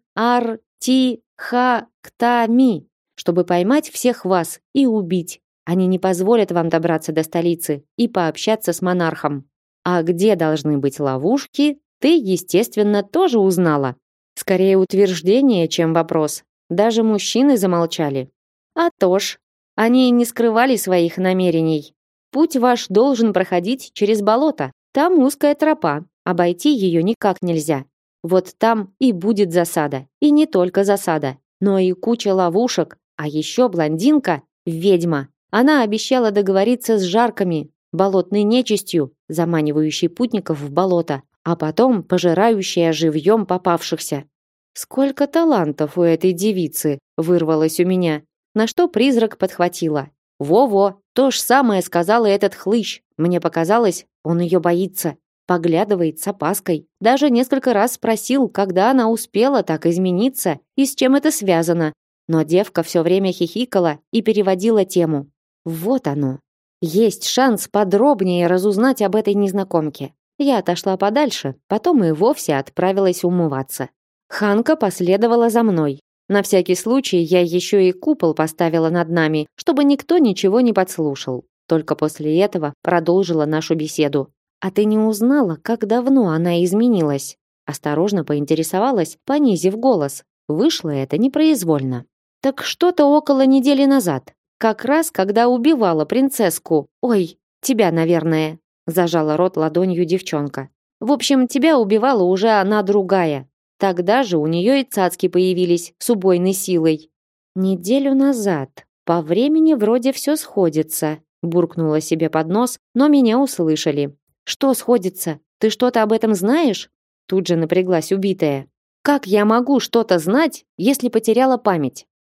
артихактами, чтобы поймать всех вас и убить. Они не позволят вам добраться до столицы и пообщаться с монархом. А где должны быть ловушки, ты, естественно, тоже узнала. Скорее утверждение, чем вопрос. Даже мужчины замолчали. А то ж, они не скрывали своих намерений. Путь ваш должен проходить через болото. Там узкая тропа, обойти ее никак нельзя. Вот там и будет засада. И не только засада, но и куча ловушек. А еще блондинка – ведьма. Она обещала договориться с жарками, болотной нечистью, заманивающей путников в болото, а потом пожирающая живьем попавшихся. «Сколько талантов у этой девицы!» – вырвалось у меня, на что призрак подхватила. «Во-во, то ж самое сказал и этот хлыщ. Мне показалось, он ее боится. Поглядывает с опаской. Даже несколько раз спросил, когда она успела так измениться и с чем это связано. Но девка все время хихикала и переводила тему. Вот оно. Есть шанс подробнее разузнать об этой незнакомке. Я отошла подальше, потом и вовсе отправилась умываться. Ханка последовала за мной. На всякий случай я еще и купол поставила над нами, чтобы никто ничего не подслушал. Только после этого продолжила нашу беседу. «А ты не узнала, как давно она изменилась?» Осторожно поинтересовалась, понизив голос. Вышло это непроизвольно. «Так что-то около недели назад. Как раз, когда убивала принцесску. Ой, тебя, наверное», зажала рот ладонью девчонка. «В общем, тебя убивала уже она другая. Тогда же у нее и цацки появились с убойной силой». «Неделю назад. По времени вроде все сходится», буркнула себе под нос, но меня услышали. «Что сходится? Ты что-то об этом знаешь?» Тут же напряглась убитая. «Как я могу что-то знать, если потеряла память?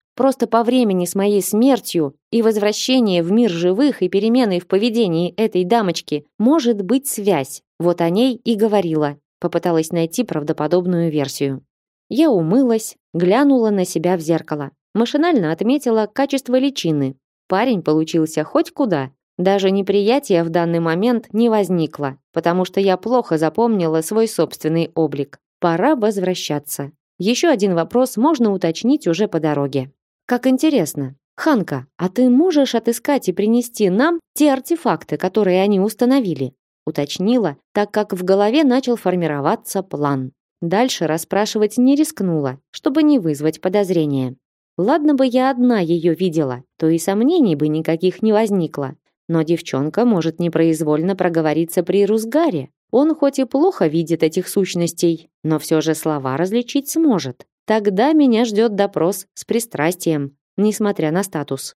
Просто по времени с моей смертью и возвращение в мир живых и переменой в поведении этой дамочки может быть связь. Вот о ней и говорила. Попыталась найти правдоподобную версию. Я умылась, глянула на себя в зеркало. Машинально отметила качество личины. Парень получился хоть куда. Даже неприятия в данный момент не возникло, потому что я плохо запомнила свой собственный облик. Пора возвращаться. Еще один вопрос можно уточнить уже по дороге. Как интересно. Ханка, а ты можешь отыскать и принести нам те артефакты, которые они установили? Уточнила, так как в голове начал формироваться план. Дальше расспрашивать не рискнула, чтобы не вызвать подозрения. Ладно бы я одна ее видела, то и сомнений бы никаких не возникло. Но девчонка может непроизвольно проговориться при Рузгаре. Он хоть и плохо видит этих сущностей, но все же слова различить сможет. Тогда меня ждет допрос с пристрастием, несмотря на статус.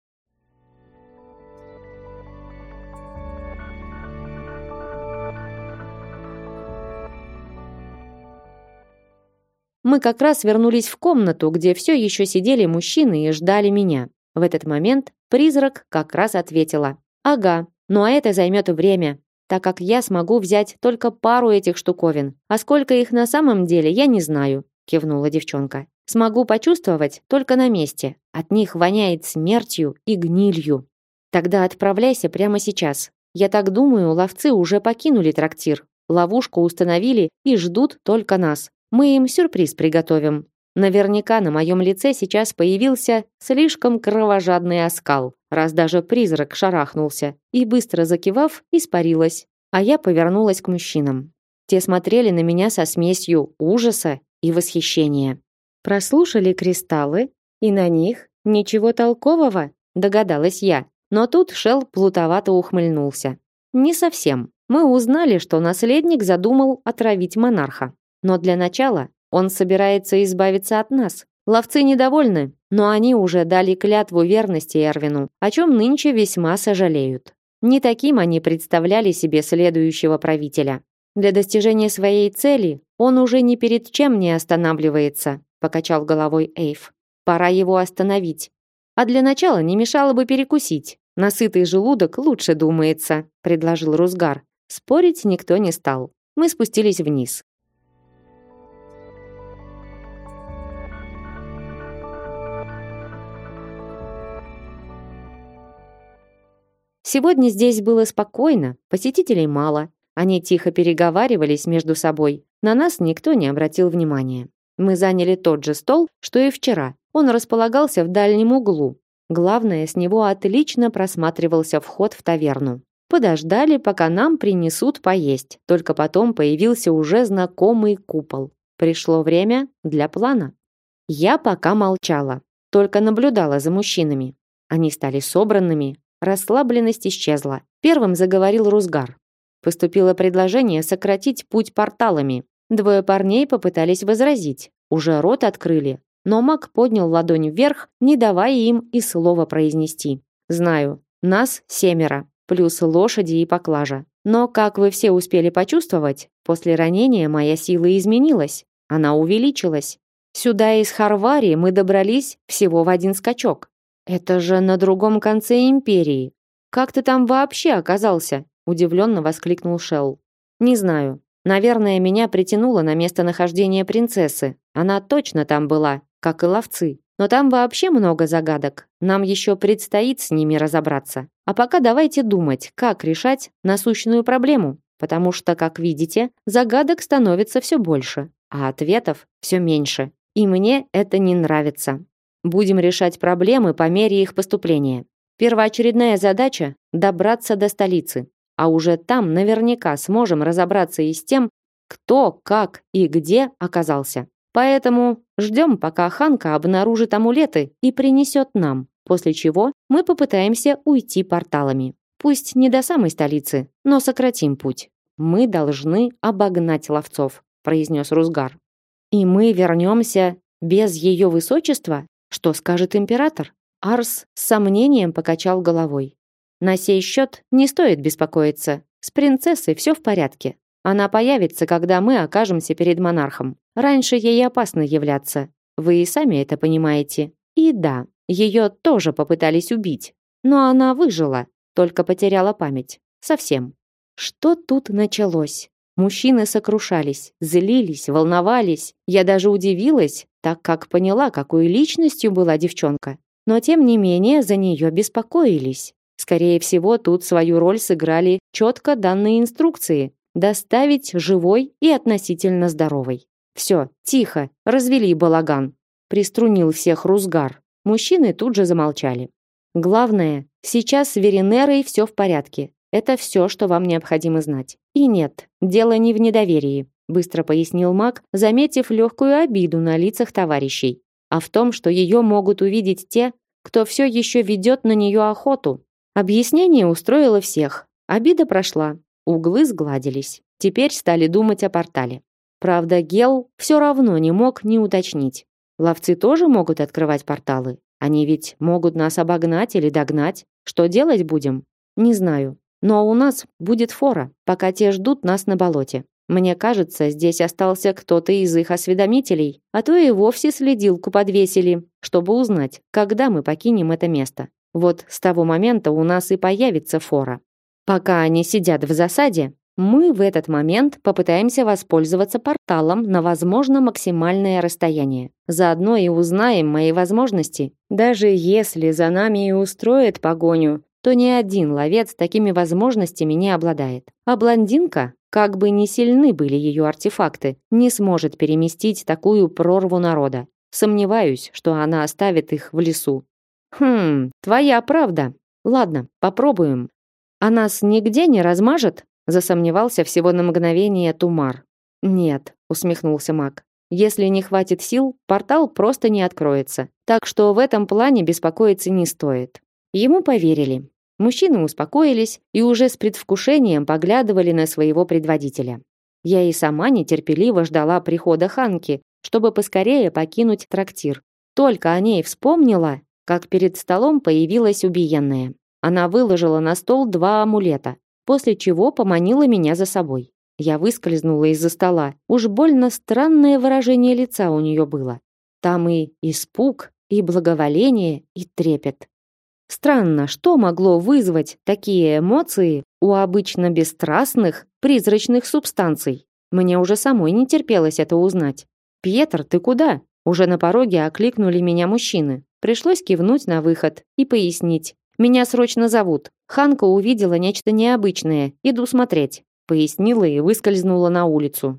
Мы как раз вернулись в комнату, где все еще сидели мужчины и ждали меня. В этот момент призрак как раз ответила. «Ага, ну а это займет время, так как я смогу взять только пару этих штуковин. А сколько их на самом деле, я не знаю», кивнула девчонка. «Смогу почувствовать только на месте. От них воняет смертью и гнилью». «Тогда отправляйся прямо сейчас. Я так думаю, ловцы уже покинули трактир. Ловушку установили и ждут только нас. Мы им сюрприз приготовим». Наверняка на моем лице сейчас появился слишком кровожадный оскал, раз даже призрак шарахнулся, и, быстро закивав, испарилась. А я повернулась к мужчинам. Те смотрели на меня со смесью ужаса и восхищения. Прослушали кристаллы, и на них ничего толкового, догадалась я. Но тут Шел плутовато ухмыльнулся. Не совсем. Мы узнали, что наследник задумал отравить монарха. Но для начала он собирается избавиться от нас. Ловцы недовольны, но они уже дали клятву верности Эрвину, о чем нынче весьма сожалеют. Не таким они представляли себе следующего правителя. Для достижения своей цели он уже ни перед чем не останавливается, покачал головой Эйв. Пора его остановить. А для начала не мешало бы перекусить. На сытый желудок лучше думается, предложил Рузгар. Спорить никто не стал. Мы спустились вниз. Сегодня здесь было спокойно, посетителей мало. Они тихо переговаривались между собой. На нас никто не обратил внимания. Мы заняли тот же стол, что и вчера. Он располагался в дальнем углу. Главное, с него отлично просматривался вход в таверну. Подождали, пока нам принесут поесть. Только потом появился уже знакомый купол. Пришло время для плана. Я пока молчала, только наблюдала за мужчинами. Они стали собранными, расслабленность исчезла. Первым заговорил Рузгар. Поступило предложение сократить путь порталами. Двое парней попытались возразить. Уже рот открыли, но маг поднял ладонь вверх, не давая им и слова произнести. «Знаю, нас 7, плюс лошади и поклажа. Но, как вы все успели почувствовать, после ранения моя сила изменилась. Она увеличилась. Сюда из Харварии мы добрались всего в один скачок. Это же на другом конце империи. Как ты там вообще оказался?» Удивленно воскликнул Шелл. «Не знаю. Наверное, меня притянуло на местонахождение принцессы. Она точно там была, как и ловцы. Но там вообще много загадок. Нам еще предстоит с ними разобраться. А пока давайте думать, как решать насущную проблему. Потому что, как видите, загадок становится все больше, а ответов все меньше. И мне это не нравится. Будем решать проблемы по мере их поступления. Первоочередная задача – добраться до столицы. А уже там наверняка сможем разобраться и с тем, кто, как и где оказался. Поэтому ждем, пока Ханка обнаружит амулеты и принесет нам, после чего мы попытаемся уйти порталами. Пусть не до самой столицы, но сократим путь. Мы должны обогнать ловцов, произнес Рузгар. И мы вернемся без ее высочества? Что скажет император? Арс с сомнением покачал головой. На сей счет не стоит беспокоиться. С принцессой все в порядке. Она появится, когда мы окажемся перед монархом. Раньше ей опасно являться. Вы и сами это понимаете. И да, Ее тоже попытались убить. Но она выжила, только потеряла память. Совсем. Что тут началось? Мужчины сокрушались, злились, волновались. Я даже удивилась, так как поняла, какой личностью была девчонка. Но тем не менее за нее беспокоились. Скорее всего, тут свою роль сыграли четко данные инструкции: доставить живой и относительно здоровой. Все, тихо, развели балаган. Приструнил всех Рузгар. Мужчины тут же замолчали. Главное, сейчас с Веринерой все в порядке. Это все, что вам необходимо знать. И нет, дело не в недоверии, быстро пояснил маг, заметив легкую обиду на лицах товарищей, а в том, что ее могут увидеть те, кто все еще ведет на нее охоту. Объяснение устроило всех. Обида прошла, углы сгладились. Теперь стали думать о портале. Правда, Гел все равно не мог не уточнить. Ловцы тоже могут открывать порталы. Они ведь могут нас обогнать или догнать. Что делать будем? Не знаю. Но у нас будет фора, пока те ждут нас на болоте. Мне кажется, здесь остался кто-то из их осведомителей, а то и вовсе следилку подвесили, чтобы узнать, когда мы покинем это место. Вот с того момента у нас и появится фора. Пока они сидят в засаде, мы в этот момент попытаемся воспользоваться порталом на, возможно, максимальное расстояние. Заодно и узнаем мои возможности. Даже если за нами и устроят погоню, то ни один ловец такими возможностями не обладает. А блондинка, как бы ни сильны были ее артефакты, не сможет переместить такую прорву народа. Сомневаюсь, что она оставит их в лесу. Твоя правда. Ладно, попробуем. А нас нигде не размажет? Засомневался всего на мгновение Тумар. Нет, усмехнулся маг. Если не хватит сил, портал просто не откроется. Так что в этом плане беспокоиться не стоит. Ему поверили. Мужчины успокоились и уже с предвкушением поглядывали на своего предводителя. Я и сама нетерпеливо ждала прихода Ханки, чтобы поскорее покинуть трактир. Только о ней вспомнила, как перед столом появилась убиенная. Она выложила на стол 2 амулета, после чего поманила меня за собой. Я выскользнула из-за стола. Уж больно странное выражение лица у нее было. Там и испуг, и благоволение, и трепет. Странно, что могло вызвать такие эмоции у обычно бесстрастных, призрачных субстанций. Мне уже самой не терпелось это узнать. «Пьетр, ты куда?» Уже на пороге окликнули меня мужчины. Пришлось кивнуть на выход и пояснить. «Меня срочно зовут. Ханка увидела нечто необычное. Иду смотреть», пояснила и выскользнула на улицу.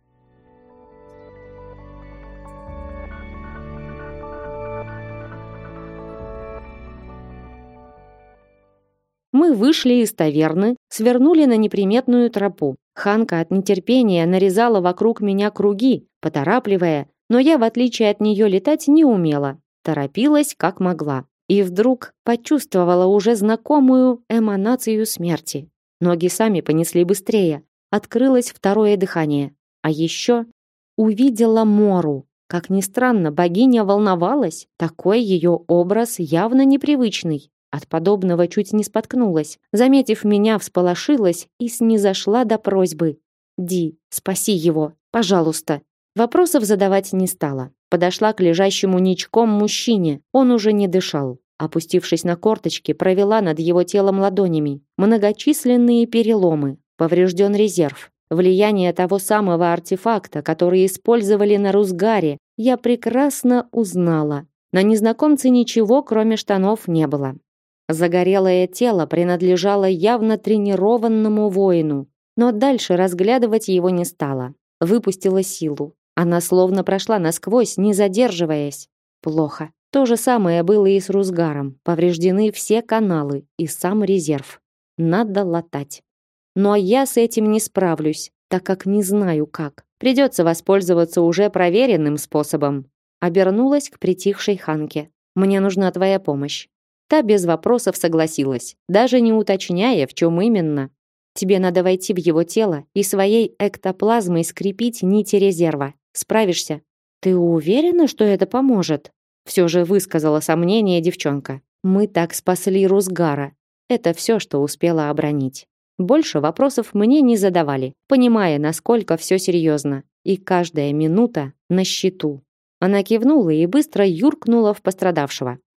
Мы вышли из таверны, свернули на неприметную тропу. Ханка от нетерпения нарезала вокруг меня круги, поторапливая, но я, в отличие от нее, летать не умела. Торопилась как могла. И вдруг почувствовала уже знакомую эманацию смерти. Ноги сами понесли быстрее. Открылось второе дыхание. А еще увидела Мору. Как ни странно, богиня волновалась. Такой ее образ явно непривычный. От подобного чуть не споткнулась. Заметив меня, всполошилась и снизошла до просьбы. «Ди, спаси его, пожалуйста». Вопросов задавать не стала. Подошла к лежащему ничком мужчине. Он уже не дышал. Опустившись на корточки, провела над его телом ладонями. Многочисленные переломы. Поврежден резерв. Влияние того самого артефакта, который использовали на Рузгаре, я прекрасно узнала. На незнакомце ничего, кроме штанов, не было. Загорелое тело принадлежало явно тренированному воину, но дальше разглядывать его не стала. Выпустила силу. Она словно прошла насквозь, не задерживаясь. Плохо. То же самое было и с Рузгаром. Повреждены все каналы и сам резерв. Надо латать. Но я с этим не справлюсь, так как не знаю как. Придется воспользоваться уже проверенным способом. Обернулась к притихшей Ханке. Мне нужна твоя помощь. Та без вопросов согласилась, даже не уточняя, в чем именно. Тебе надо войти в его тело и своей эктоплазмой скрепить нити резерва. Справишься? Ты уверена, что это поможет? Все же высказала сомнение девчонка. Мы так спасли Рузгара. Это все, что успела обронить. Больше вопросов мне не задавали, понимая, насколько все серьезно. И каждая минута на счету. Она кивнула и быстро юркнула в пострадавшего.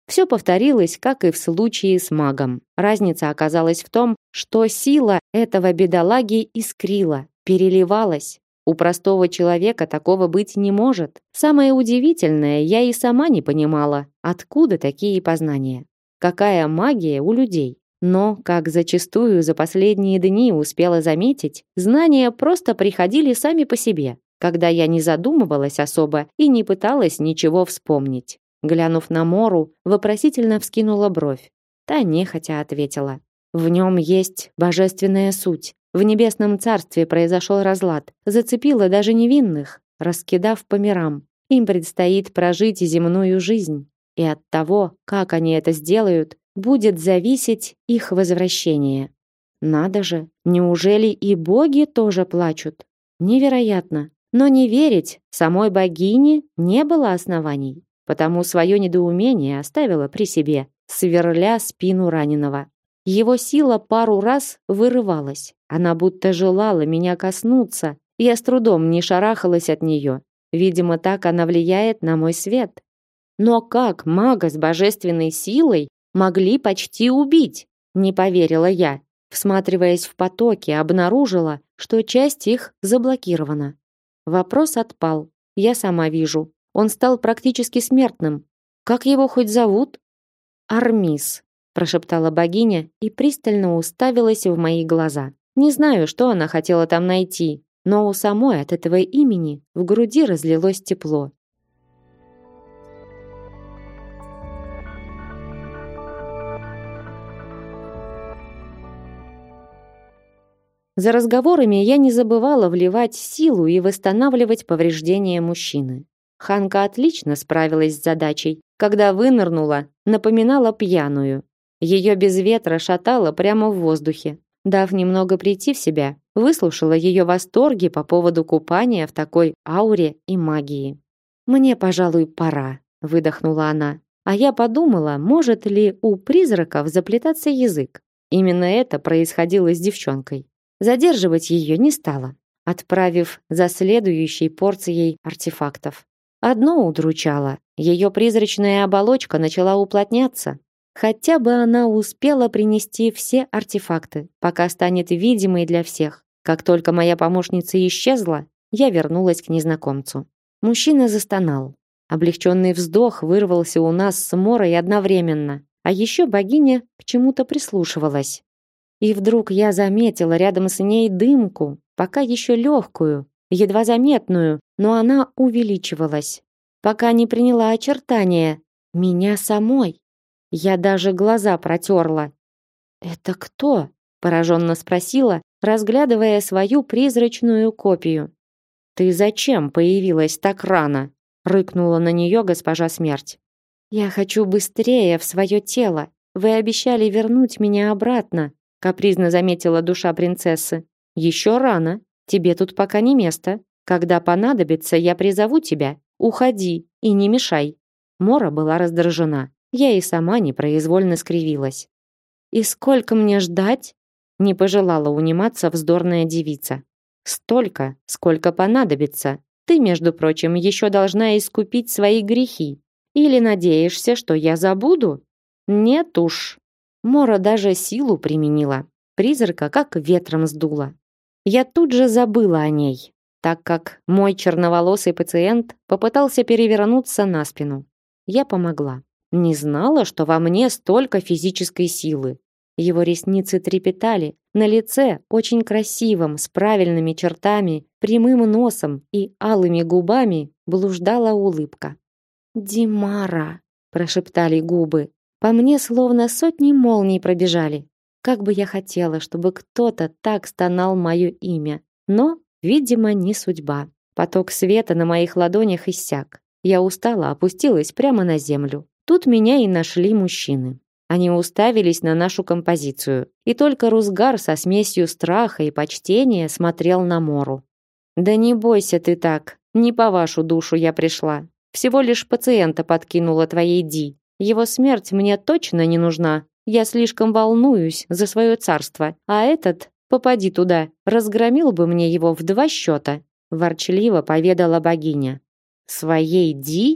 Все повторилось, как и в случае с магом. Разница оказалась в том, что сила этого бедолаги искрила, переливалась. У простого человека такого быть не может. Самое удивительное, я и сама не понимала, откуда такие познания. Какая магия у людей. Но, как зачастую за последние дни успела заметить, знания просто приходили сами по себе, когда я не задумывалась особо и не пыталась ничего вспомнить. Глянув на Мору, вопросительно вскинула бровь. Та нехотя ответила. В нем есть божественная суть. В небесном царстве произошел разлад. Зацепило даже невинных, раскидав по мирам. Им предстоит прожить земную жизнь. И от того, как они это сделают, будет зависеть их возвращение. Надо же, неужели и боги тоже плачут? Невероятно. Но не верить самой богине не было оснований. Потому свое недоумение оставила при себе, сверля спину раненого. Его сила пару раз вырывалась. Она будто желала меня коснуться. Я с трудом не шарахалась от нее. Видимо, так она влияет на мой свет. Но как мага с божественной силой могли почти убить? Не поверила я. Всматриваясь в потоки, обнаружила, что часть их заблокирована. Вопрос отпал. Я сама вижу. Он стал практически смертным. Как его хоть зовут? Армис, прошептала богиня и пристально уставилась в мои глаза. Не знаю, что она хотела там найти, но у самой от этого имени в груди разлилось тепло. За разговорами я не забывала вливать силу и восстанавливать повреждения мужчины. Ханка отлично справилась с задачей. Когда вынырнула, напоминала пьяную. Ее без ветра шатало прямо в воздухе. Дав немного прийти в себя, выслушала ее восторги по поводу купания в такой ауре и магии. «Мне, пожалуй, пора», — выдохнула она. А я подумала, может ли у призраков заплетаться язык. Именно это происходило с девчонкой. Задерживать ее не стала, отправив за следующей порцией артефактов. Одно удручало. Ее призрачная оболочка начала уплотняться. Хотя бы она успела принести все артефакты, пока станет видимой для всех. Как только моя помощница исчезла, я вернулась к незнакомцу. Мужчина застонал. Облегченный вздох вырвался у нас с Морой одновременно. А еще богиня к чему-то прислушивалась. И вдруг я заметила рядом с ней дымку, пока еще легкую, едва заметную, но она увеличивалась, пока не приняла очертания меня самой. Я даже глаза протерла. «Это кто?» – пораженно спросила, разглядывая свою призрачную копию. «Ты зачем появилась так рано?» – рыкнула на нее госпожа Смерть. «Я хочу быстрее в свое тело. Вы обещали вернуть меня обратно», – капризно заметила душа принцессы. «Еще рано. Тебе тут пока не место. Когда понадобится, я призову тебя. Уходи и не мешай». Мора была раздражена. Я и сама непроизвольно скривилась. «И сколько мне ждать?» Не пожелала униматься вздорная девица. «Столько, сколько понадобится. Ты, между прочим, еще должна искупить свои грехи. Или надеешься, что я забуду?» «Нет уж». Мора даже силу применила. Призрака как ветром сдуло. Я тут же забыла о ней, так как мой черноволосый пациент попытался перевернуться на спину. Я помогла. Не знала, что во мне столько физической силы. Его ресницы трепетали, на лице, очень красивом, с правильными чертами, прямым носом и алыми губами, блуждала улыбка. «Димара», – прошептали губы. По мне словно сотни молний пробежали. Как бы я хотела, чтобы кто-то так стонал мое имя. Но, видимо, не судьба. Поток света на моих ладонях иссяк. Я устала, опустилась прямо на землю. Тут меня и нашли мужчины. Они уставились на нашу композицию. И только Рузгар со смесью страха и почтения смотрел на Мору. «Да не бойся ты так. Не по вашу душу я пришла. Всего лишь пациента подкинула твоей Ди. Его смерть мне точно не нужна. Я слишком волнуюсь за свое царство. А этот, попади туда, разгромил бы мне его в 2 счета», ворчливо поведала богиня. «Своей Ди?»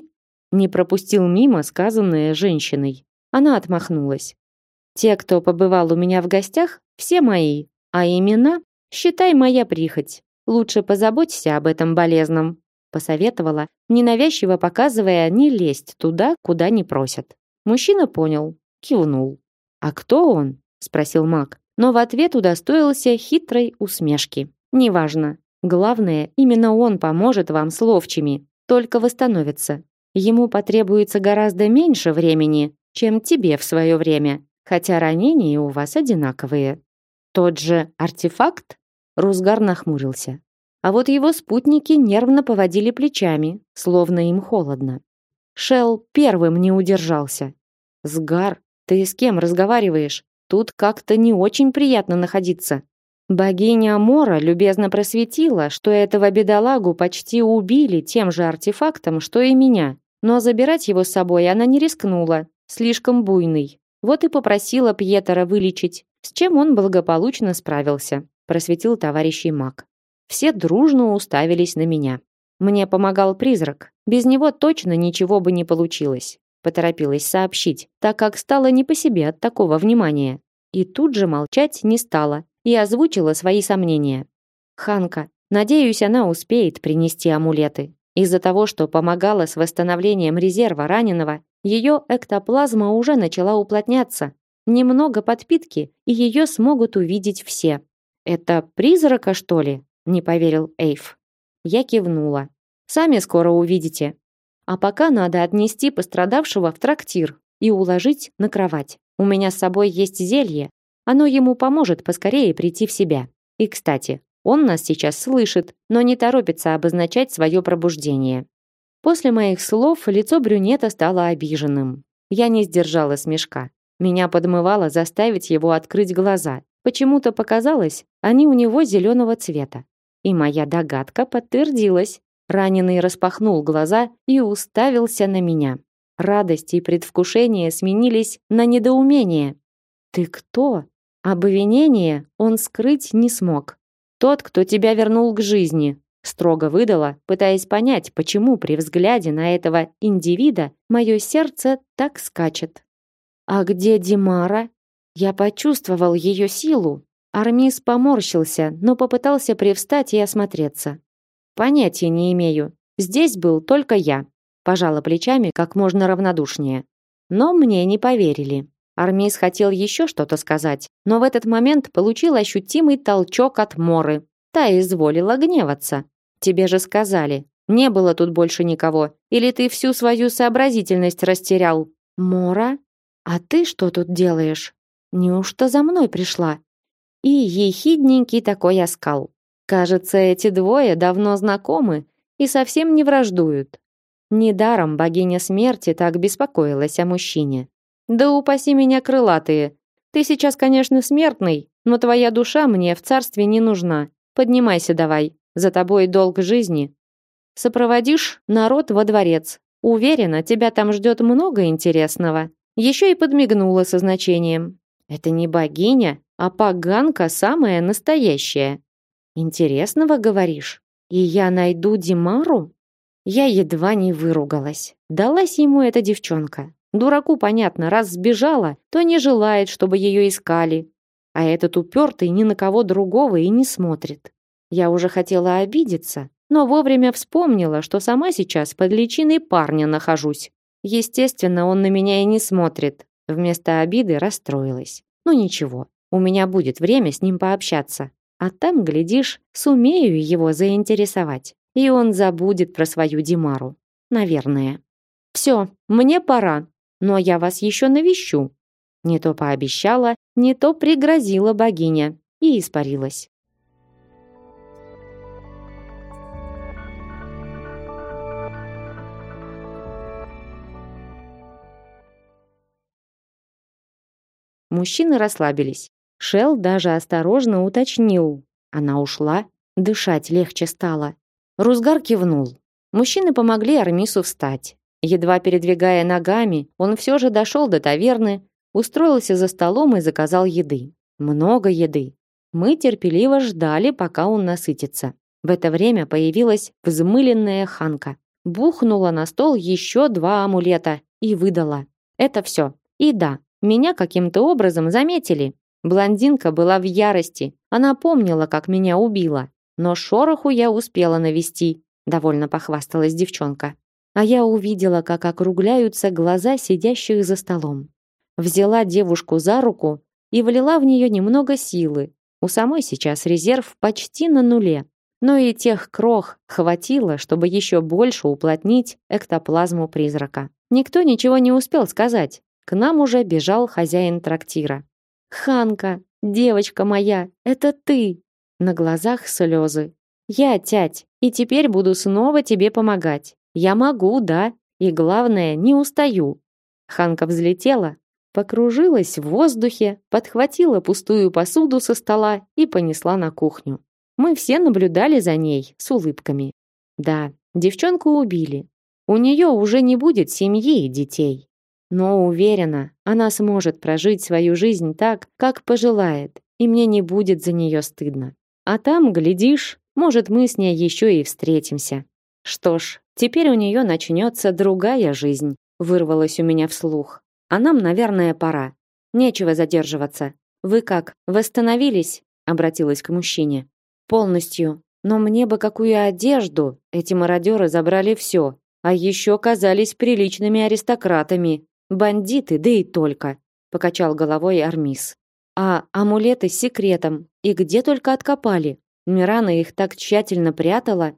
Не пропустил мимо сказанное женщиной. Она отмахнулась. Те, кто побывал у меня в гостях, все мои, а имена, считай, моя прихоть. Лучше позаботься об этом болезном, посоветовала, ненавязчиво показывая не лезть туда, куда не просят. Мужчина понял, кивнул. А кто он? Спросил маг, но в ответ удостоился хитрой усмешки. Неважно. Главное, именно он поможет вам с ловчими, только восстановится. Ему потребуется гораздо меньше времени, чем тебе в свое время, хотя ранения у вас одинаковые. Тот же артефакт? Рузгар нахмурился. А вот его спутники нервно поводили плечами, словно им холодно. Шел первым не удержался. «Сгар, ты с кем разговариваешь? Тут как-то не очень приятно находиться». Богиня Мора любезно просветила, что этого бедолагу почти убили тем же артефактом, что и меня. Но забирать его с собой она не рискнула, слишком буйный. Вот и попросила Пьетера вылечить, с чем он благополучно справился, просветил товарищей маг. Все дружно уставились на меня. Мне помогал призрак. Без него точно ничего бы не получилось. Поторопилась сообщить, так как стало не по себе от такого внимания. И тут же молчать не стала и озвучила свои сомнения. Ханка, надеюсь, она успеет принести амулеты. Из-за того, что помогала с восстановлением резерва раненого, ее эктоплазма уже начала уплотняться. Немного подпитки, и ее смогут увидеть все. «Это призрака, что ли?» – не поверил Эйв. Я кивнула. «Сами скоро увидите. А пока надо отнести пострадавшего в трактир и уложить на кровать. У меня с собой есть зелье. Оно ему поможет поскорее прийти в себя. И, кстати, он нас сейчас слышит, но не торопится обозначать свое пробуждение». После моих слов лицо брюнета стало обиженным. Я не сдержала смешка. Меня подмывало заставить его открыть глаза. Почему-то показалось, они у него зеленого цвета. И моя догадка подтвердилась. Раненый распахнул глаза и уставился на меня. Радость и предвкушение сменились на недоумение. «Ты кто?» Обвинение он скрыть не смог. «Тот, кто тебя вернул к жизни», строго выдала, пытаясь понять, почему при взгляде на этого индивида мое сердце так скачет. «А где Димара?» Я почувствовал ее силу. Армис поморщился, но попытался привстать и осмотреться. «Понятия не имею. Здесь был только я», пожала плечами как можно равнодушнее. Но мне не поверили. Армис хотел еще что-то сказать, но в этот момент получил ощутимый толчок от Моры. Та изволила гневаться. «Тебе же сказали, не было тут больше никого. Или ты всю свою сообразительность растерял?» «Мора? А ты что тут делаешь? Неужто за мной пришла?» И ехидненький такой оскал. Кажется, эти двое давно знакомы и совсем не враждуют. Недаром богиня смерти так беспокоилась о мужчине. «Да упаси меня, крылатые! Ты сейчас, конечно, смертный, но твоя душа мне в царстве не нужна. Поднимайся давай, за тобой долг жизни. Сопроводишь народ во дворец. Уверена, тебя там ждет много интересного». Еще и подмигнула со значением. «Это не богиня, а поганка самая настоящая». «Интересного, говоришь? И я найду Димару?» Я едва не выругалась. Далась ему эта девчонка. Дураку понятно, раз сбежала, то не желает, чтобы ее искали. А этот упертый ни на кого другого и не смотрит. Я уже хотела обидеться, но вовремя вспомнила, что сама сейчас под личиной парня нахожусь. Естественно, он на меня и не смотрит. Вместо обиды расстроилась. Ну ничего, у меня будет время с ним пообщаться. А там, глядишь, сумею его заинтересовать. И он забудет про свою Димару. Наверное. Все, мне пора. Но я вас еще навещу. Не то пообещала, не то пригрозила богиня. И испарилась. Мужчины расслабились. Шел даже осторожно уточнил. Она ушла? Дышать легче стало. Рузгар кивнул. Мужчины помогли Армису встать. Едва передвигая ногами, он все же дошел до таверны, устроился за столом и заказал еды. Много еды. Мы терпеливо ждали, пока он насытится. В это время появилась взмыленная Ханка. бухнула на стол еще 2 амулета и выдала. Это все. И да, меня каким-то образом заметили. Блондинка была в ярости. Она помнила, как меня убила. Но шороху я успела навести, довольно похвасталась девчонка. А я увидела, как округляются глаза сидящих за столом. Взяла девушку за руку и влила в нее немного силы. У самой сейчас резерв почти на нуле. Но и тех крох хватило, чтобы еще больше уплотнить эктоплазму призрака. Никто ничего не успел сказать. К нам уже бежал хозяин трактира. «Ханка, девочка моя, это ты!» На глазах слезы. «Я, тять, и теперь буду снова тебе помогать. Я могу, да, и главное, не устаю». Ханка взлетела, покружилась в воздухе, подхватила пустую посуду со стола и понесла на кухню. Мы все наблюдали за ней с улыбками. Да, девчонку убили. У нее уже не будет семьи и детей. Но уверена, она сможет прожить свою жизнь так, как пожелает, и мне не будет за нее стыдно. А там, глядишь, может, мы с ней еще и встретимся. Что ж, теперь у нее начнется другая жизнь, вырвалось у меня вслух. А нам, наверное, пора. Нечего задерживаться. Вы как, восстановились? Обратилась к мужчине. Полностью. Но мне бы какую одежду? Эти мародеры забрали все. А еще казались приличными аристократами. Бандиты, да и только. Покачал головой Армис. А амулеты с секретом. И где только откопали. Мирана их так тщательно прятала.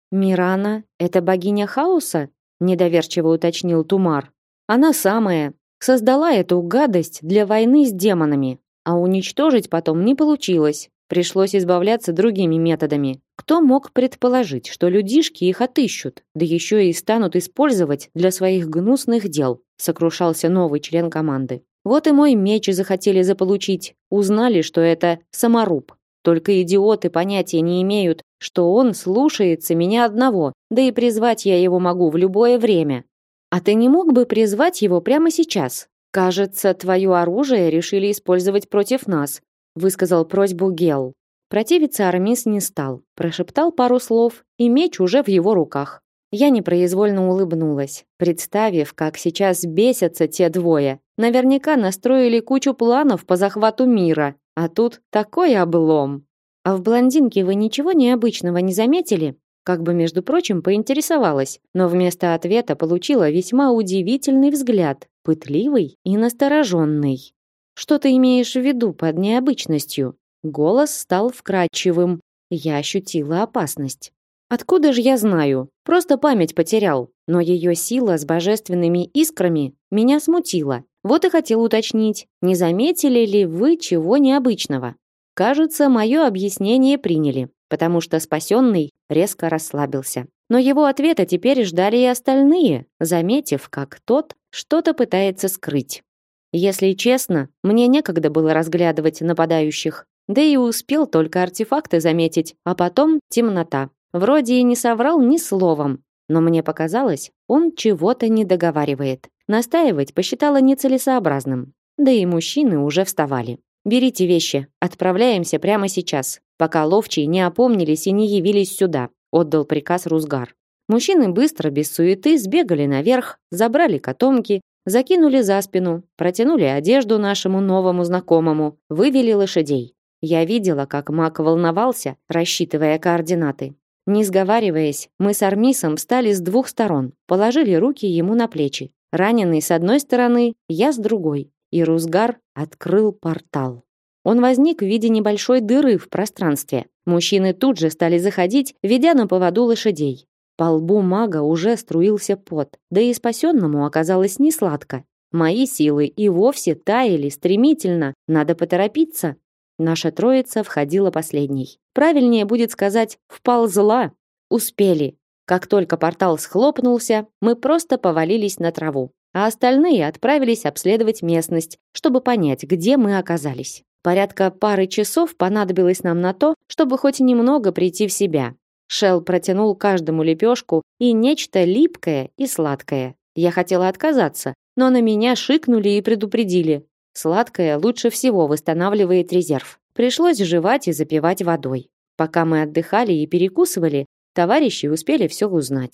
Мирана — это богиня хаоса? Недоверчиво уточнил Тумар. Она самая. Создала эту гадость для войны с демонами. А уничтожить потом не получилось. Пришлось избавляться другими методами. Кто мог предположить, что людишки их отыщут, да еще и станут использовать для своих гнусных дел, сокрушался новый член команды. Вот и мой меч захотели заполучить. Узнали, что это саморуб. Только идиоты понятия не имеют, что он слушается меня одного, да и призвать я его могу в любое время. А ты не мог бы призвать его прямо сейчас? Кажется, твое оружие решили использовать против нас, высказал просьбу Гел. Противиться Армис не стал, прошептал пару слов, и меч уже в его руках. Я непроизвольно улыбнулась, представив, как сейчас бесятся те двое. Наверняка настроили кучу планов по захвату мира, а тут такой облом. А в блондинке вы ничего необычного не заметили? Как бы, между прочим, поинтересовалась, но вместо ответа получила весьма удивительный взгляд, пытливый и настороженный. Что ты имеешь в виду под необычностью? Голос стал вкрадчивым. Я ощутила опасность. Откуда же я знаю? Просто память потерял. Но ее сила с божественными искрами меня смутила. Вот и хотел уточнить, не заметили ли вы чего необычного? Кажется, мое объяснение приняли, потому что спасенный резко расслабился. Но его ответа теперь ждали и остальные, заметив, как тот что-то пытается скрыть. Если честно, мне некогда было разглядывать нападающих. Да и успел только артефакты заметить, а потом темнота. Вроде и не соврал ни словом, но мне показалось, он чего-то не договаривает. Настаивать посчитала нецелесообразным. Да и мужчины уже вставали. Берите вещи, отправляемся прямо сейчас, пока ловчие не опомнились и не явились сюда, отдал приказ Рузгар. Мужчины быстро, без суеты, сбегали наверх, забрали котомки, закинули за спину, протянули одежду нашему новому знакомому, вывели лошадей. Я видела, как маг волновался, рассчитывая координаты. Не сговариваясь, мы с Армисом встали с двух сторон, положили руки ему на плечи. Раненый с одной стороны, я с другой. И Рузгар открыл портал. Он возник в виде небольшой дыры в пространстве. Мужчины тут же стали заходить, ведя на поводу лошадей. По лбу мага уже струился пот, да и спасенному оказалось несладко. Мои силы и вовсе таяли стремительно, надо поторопиться. Наша троица входила последней. Правильнее будет сказать, вползла. Успели. Как только портал схлопнулся, мы просто повалились на траву, а остальные отправились обследовать местность, чтобы понять, где мы оказались. Порядка пары часов понадобилось нам на то, чтобы хоть немного прийти в себя. Шел протянул каждому лепешку и нечто липкое и сладкое. Я хотела отказаться, но на меня шикнули и предупредили. Сладкое лучше всего восстанавливает резерв. Пришлось жевать и запивать водой. Пока мы отдыхали и перекусывали, товарищи успели все узнать.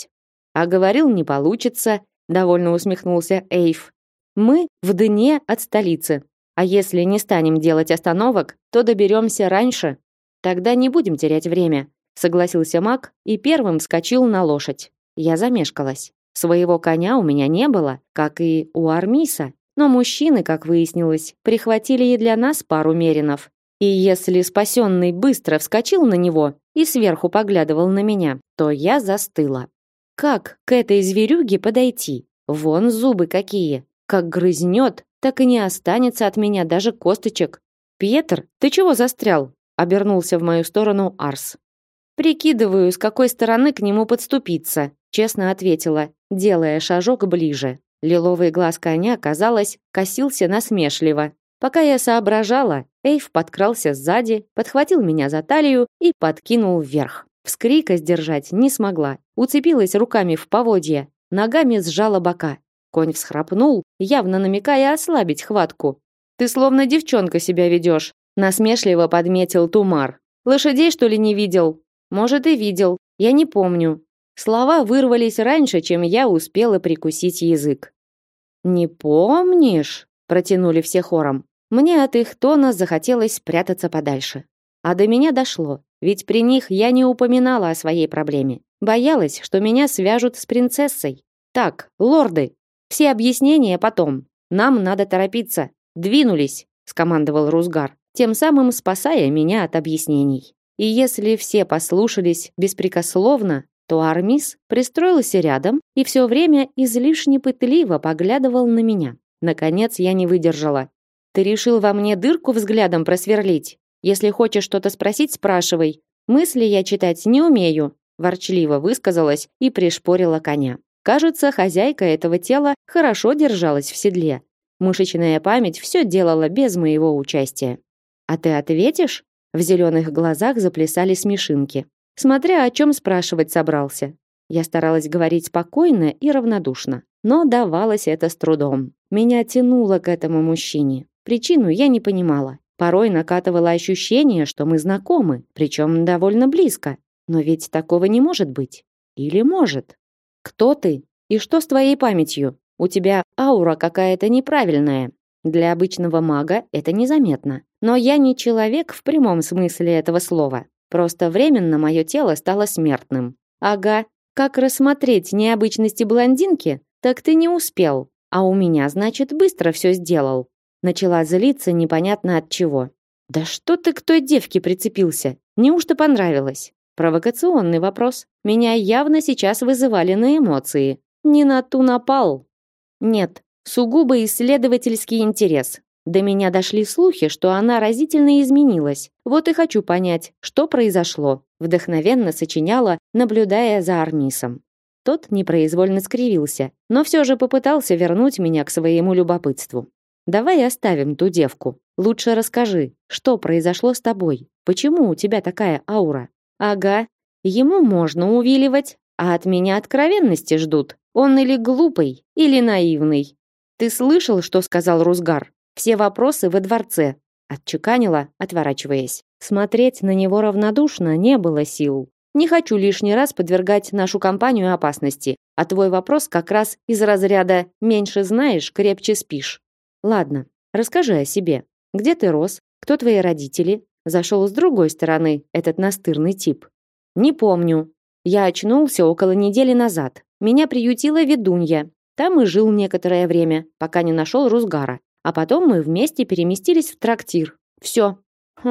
А говорил, не получится, довольно усмехнулся Эйв. Мы в дне от столицы. А если не станем делать остановок, то доберемся раньше. Тогда не будем терять время, согласился маг и первым вскочил на лошадь. Я замешкалась. Своего коня у меня не было, как и у Армиса, но мужчины, как выяснилось, прихватили и для нас пару меринов. И если спасенный быстро вскочил на него и сверху поглядывал на меня, то я застыла. Как к этой зверюге подойти? Вон зубы какие! Как грызнет, так и не останется от меня даже косточек. «Пьетр, ты чего застрял?» — обернулся в мою сторону Арс. «Прикидываю, с какой стороны к нему подступиться», — честно ответила, делая шажок ближе. Лиловый глаз коня, казалось, косился насмешливо. Пока я соображала, Эйв подкрался сзади, подхватил меня за талию и подкинул вверх. Вскрика сдержать не смогла. Уцепилась руками в поводья, ногами сжала бока. Конь всхрапнул, явно намекая ослабить хватку. «Ты словно девчонка себя ведешь», — насмешливо подметил Тумар. «Лошадей, что ли, не видел?» «Может, и видел. Я не помню». Слова вырвались раньше, чем я успела прикусить язык. «Не помнишь?» — протянули все хором. Мне от их тона захотелось спрятаться подальше. А до меня дошло, ведь при них я не упоминала о своей проблеме. Боялась, что меня свяжут с принцессой. «Так, лорды, все объяснения потом. Нам надо торопиться. Двинулись», — скомандовал Рузгар, тем самым спасая меня от объяснений. И если все послушались беспрекословно, то Армис пристроился рядом и все время излишне пытливо поглядывал на меня. Наконец я не выдержала. «Ты решил во мне дырку взглядом просверлить? Если хочешь что-то спросить, спрашивай. Мысли я читать не умею», ворчливо высказалась и пришпорила коня. Кажется, хозяйка этого тела хорошо держалась в седле. Мышечная память все делала без моего участия. «А ты ответишь?» В зеленых глазах заплясали смешинки. Смотря о чем спрашивать собрался. Я старалась говорить спокойно и равнодушно, но давалось это с трудом. Меня тянуло к этому мужчине. Причину я не понимала. Порой накатывало ощущение, что мы знакомы, причем довольно близко. Но ведь такого не может быть. Или может? «Кто ты? И что с твоей памятью? У тебя аура какая-то неправильная». Для обычного мага это незаметно. Но я не человек в прямом смысле этого слова. Просто временно мое тело стало смертным. Ага, как рассмотреть необычности блондинки? Так ты не успел. А у меня, значит, быстро все сделал. Начала злиться непонятно от чего. Да что ты к той девке прицепился? Неужто понравилось? Провокационный вопрос. Меня явно сейчас вызывали на эмоции. Не на ту напал. Нет, сугубо исследовательский интерес. До меня дошли слухи, что она разительно изменилась. Вот и хочу понять, что произошло. Вдохновенно сочиняла, наблюдая за Армисом. Тот непроизвольно скривился, но все же попытался вернуть меня к своему любопытству. Давай оставим ту девку. Лучше расскажи, что произошло с тобой? Почему у тебя такая аура? Ага, ему можно увиливать, а от меня откровенности ждут. Он или глупый, или наивный. Ты слышал, что сказал Рузгар? Все вопросы во дворце, отчеканила, отворачиваясь. Смотреть на него равнодушно не было сил. Не хочу лишний раз подвергать нашу компанию опасности, а твой вопрос как раз из разряда «меньше знаешь, крепче спишь». Ладно, расскажи о себе. Где ты рос? Кто твои родители? Зашел с другой стороны этот настырный тип. Не помню. Я очнулся около недели назад. Меня приютила ведунья. Там и жил некоторое время, пока не нашел Рузгара. А потом мы вместе переместились в трактир. Все.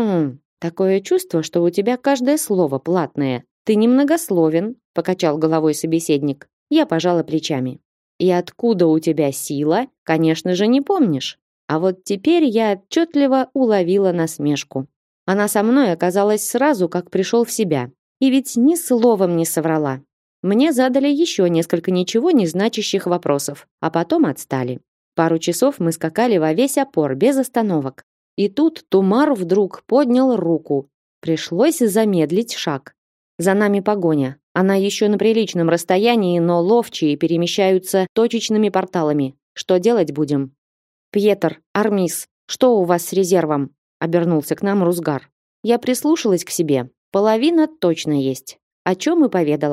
Такое чувство, что у тебя каждое слово платное. Ты немногословен, покачал головой собеседник. Я пожала плечами. И откуда у тебя сила, конечно же, не помнишь. А вот теперь я отчетливо уловила насмешку. Она со мной оказалась сразу, как пришел в себя. И ведь ни словом не соврала. Мне задали еще несколько ничего не значащих вопросов, а потом отстали. Пару часов мы скакали во весь опор, без остановок. И тут Тумар вдруг поднял руку. Пришлось замедлить шаг. За нами погоня. Она еще на приличном расстоянии, но ловчие перемещаются точечными порталами. Что делать будем? «Пьетр, Армис, что у вас с резервом?» Обернулся к нам Рузгар. Я прислушалась к себе. Половина точно есть. О чем и поведала.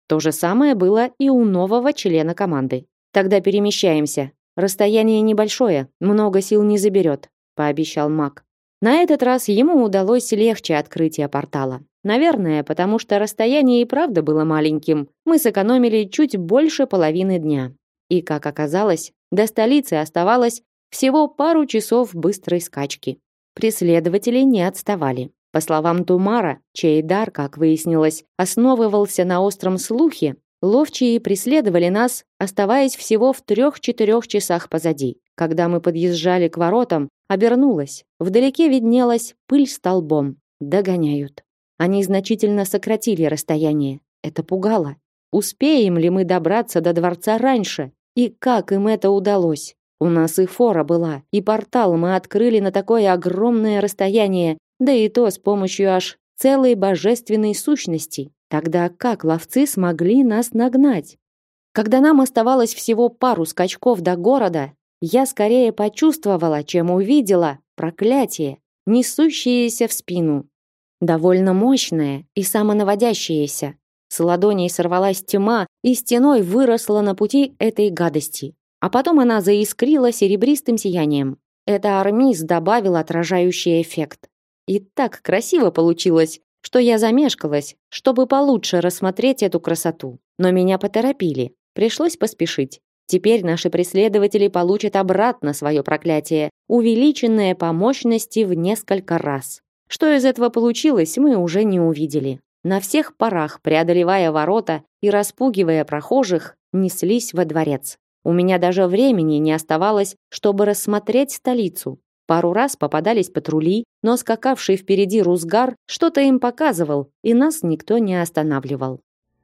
То же самое было и у нового члена команды. Тогда перемещаемся. Расстояние небольшое, много сил не заберет, пообещал маг. На этот раз ему удалось легче открытие портала. Наверное, потому что расстояние и правда было маленьким. Мы сэкономили чуть больше половины дня. И, как оказалось, до столицы оставалось всего пару часов быстрой скачки. Преследователи не отставали. По словам Тумара, чей дар, как выяснилось, основывался на остром слухе, ловчие преследовали нас, оставаясь всего в 3-4 часах позади. Когда мы подъезжали к воротам, обернулась. Вдалеке виднелась пыль столбом. Догоняют. Они значительно сократили расстояние. Это пугало. Успеем ли мы добраться до дворца раньше? И как им это удалось? У нас и фора была, и портал мы открыли на такое огромное расстояние, да и то с помощью аж целой божественной сущности. Тогда как ловцы смогли нас нагнать? Когда нам оставалось всего пару скачков до города, я скорее почувствовала, чем увидела проклятие, несущееся в спину. Довольно мощное и самонаводящееся. С ладоней сорвалась тьма и стеной выросла на пути этой гадости. А потом она заискрила серебристым сиянием. Это Армис добавил отражающий эффект. И так красиво получилось, что я замешкалась, чтобы получше рассмотреть эту красоту. Но меня поторопили. Пришлось поспешить. Теперь наши преследователи получат обратно свое проклятие, увеличенное по мощности в несколько раз. Что из этого получилось, мы уже не увидели. На всех парах, преодолевая ворота и распугивая прохожих, неслись во дворец. У меня даже времени не оставалось, чтобы рассмотреть столицу. Пару раз попадались патрули, но скакавший впереди Рузгар что-то им показывал, и нас никто не останавливал.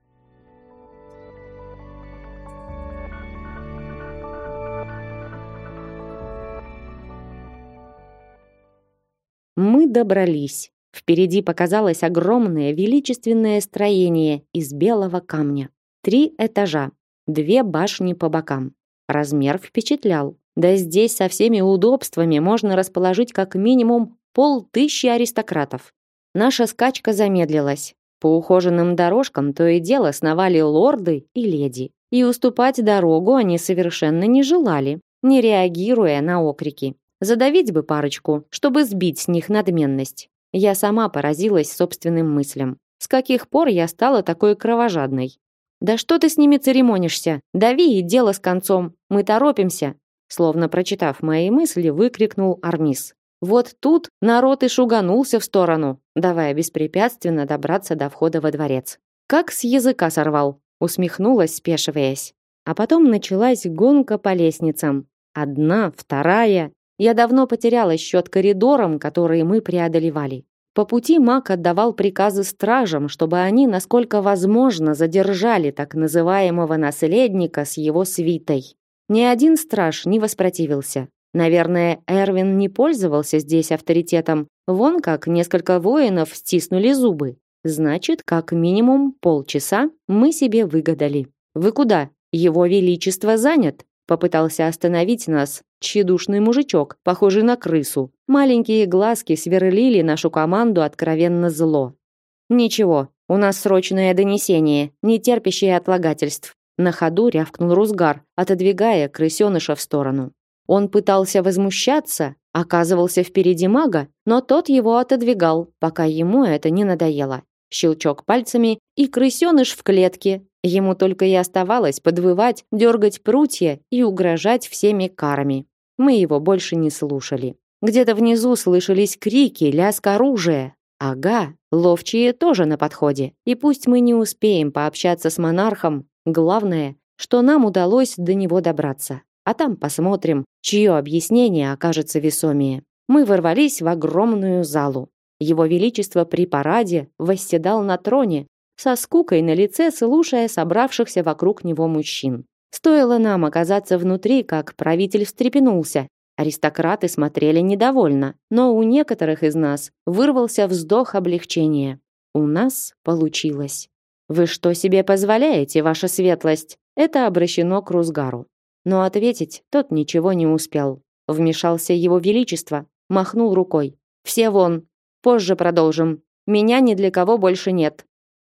Мы добрались. Впереди показалось огромное величественное строение из белого камня. 3 этажа, 2 башни по бокам. Размер впечатлял. Да здесь со всеми удобствами можно расположить как минимум 500 аристократов. Наша скачка замедлилась. По ухоженным дорожкам то и дело сновали лорды и леди. И уступать дорогу они совершенно не желали, не реагируя на окрики. Задавить бы парочку, чтобы сбить с них надменность. Я сама поразилась собственным мыслям. С каких пор я стала такой кровожадной? Да что ты с ними церемонишься? Дави и дело с концом. Мы торопимся. Словно прочитав мои мысли, выкрикнул Армис. Вот тут народ и шуганулся в сторону, давая беспрепятственно добраться до входа во дворец. Как с языка сорвал, усмехнулась, спешиваясь. А потом началась гонка по лестницам. Одна, вторая. Я давно потеряла счет коридорам, которые мы преодолевали. По пути маг отдавал приказы стражам, чтобы они, насколько возможно, задержали так называемого наследника с его свитой. Ни один страж не воспротивился. Наверное, Эрвин не пользовался здесь авторитетом. Вон как несколько воинов стиснули зубы. Значит, как минимум полчаса мы себе выгадали. Вы куда? Его величество занят. Попытался остановить нас тщедушный мужичок, похожий на крысу. Маленькие глазки сверлили нашу команду откровенно зло. Ничего, у нас срочное донесение, не терпящее отлагательств. На ходу рявкнул Рузгар, отодвигая крысеныша в сторону. Он пытался возмущаться, оказывался впереди мага, но тот его отодвигал, пока ему это не надоело. Щелчок пальцами, и крысеныш в клетке. Ему только и оставалось подвывать, дергать прутья и угрожать всеми карами. Мы его больше не слушали. Где-то внизу слышались крики, лязг оружия. Ага, ловчие тоже на подходе. И пусть мы не успеем пообщаться с монархом, главное, что нам удалось до него добраться. А там посмотрим, чье объяснение окажется весомее. Мы ворвались в огромную залу. Его Величество при параде восседал на троне, со скукой на лице слушая собравшихся вокруг него мужчин. Стоило нам оказаться внутри, как правитель встрепенулся. Аристократы смотрели недовольно, но у некоторых из нас вырвался вздох облегчения. У нас получилось. «Вы что себе позволяете, ваша светлость?» Это обращено к Рузгару. Но ответить тот ничего не успел. Вмешался его величество, махнул рукой. «Все вон! Позже продолжим. Меня ни для кого больше нет».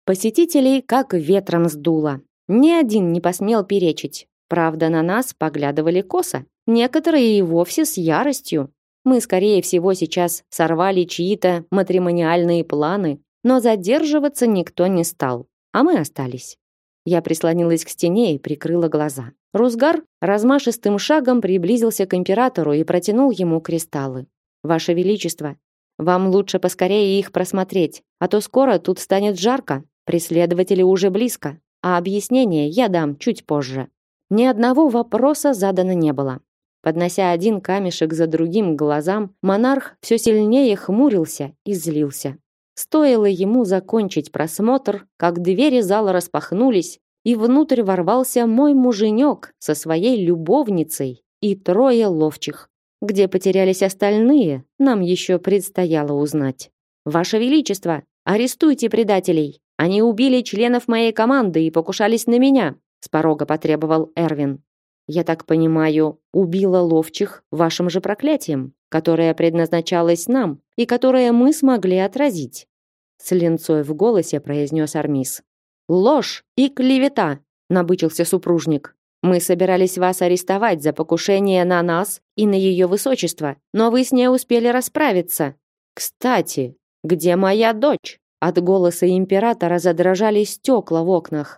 Посетителей как ветром сдуло. Ни один не посмел перечить. Правда, на нас поглядывали косо. Некоторые и вовсе с яростью. Мы, скорее всего, сейчас сорвали чьи-то матримониальные планы, но задерживаться никто не стал, а мы остались. Я прислонилась к стене и прикрыла глаза. Рузгар размашистым шагом приблизился к императору и протянул ему кристаллы. «Ваше Величество, вам лучше поскорее их просмотреть, а то скоро тут станет жарко. Преследователи уже близко, а объяснение я дам чуть позже». Ни одного вопроса задано не было. Поднося один камешек за другим к глазам, монарх все сильнее хмурился и злился. Стоило ему закончить просмотр, как двери зала распахнулись, и внутрь ворвался мой муженек со своей любовницей и 3 ловчих. Где потерялись остальные, нам еще предстояло узнать. «Ваше Величество, арестуйте предателей! Они убили членов моей команды и покушались на меня!» С порога потребовал Эрвин. «Я так понимаю, убила ловчих вашим же проклятием, которое предназначалось нам и которое мы смогли отразить», с линцой в голосе произнес Армис. «Ложь и клевета!» набычился супружник. «Мы собирались вас арестовать за покушение на нас и на ее высочество, но вы с ней успели расправиться. Кстати, где моя дочь?» От голоса императора задрожали стекла в окнах.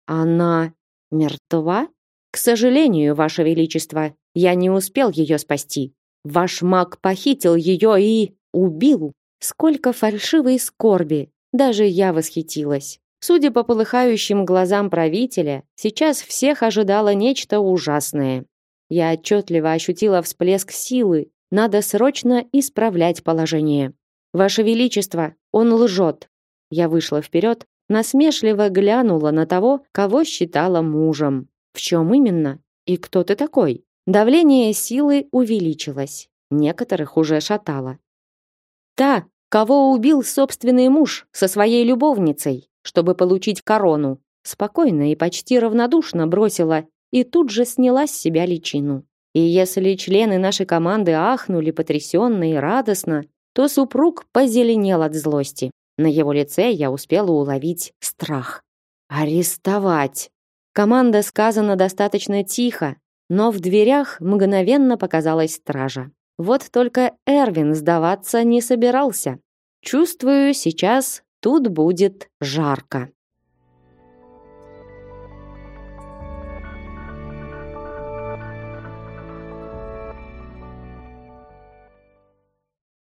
«Она мертва? К сожалению, ваше величество, я не успел ее спасти. Ваш маг похитил ее и убил». Сколько фальшивой скорби! Даже я восхитилась. Судя по полыхающим глазам правителя, сейчас всех ожидало нечто ужасное. Я отчетливо ощутила всплеск силы. Надо срочно исправлять положение. «Ваше Величество, он лжет!» Я вышла вперед, насмешливо глянула на того, кого считала мужем. «В чем именно? И кто ты такой?» Давление силы увеличилось. Некоторых уже шатало. «Та, кого убил собственный муж со своей любовницей, чтобы получить корону», спокойно и почти равнодушно бросила и тут же сняла с себя личину. И если члены нашей команды ахнули потрясенно и радостно, то супруг позеленел от злости. На его лице я успела уловить страх. «Арестовать!» Команда сказана достаточно тихо, но в дверях мгновенно показалась стража. Вот только Эрвин сдаваться не собирался. Чувствую, сейчас тут будет жарко.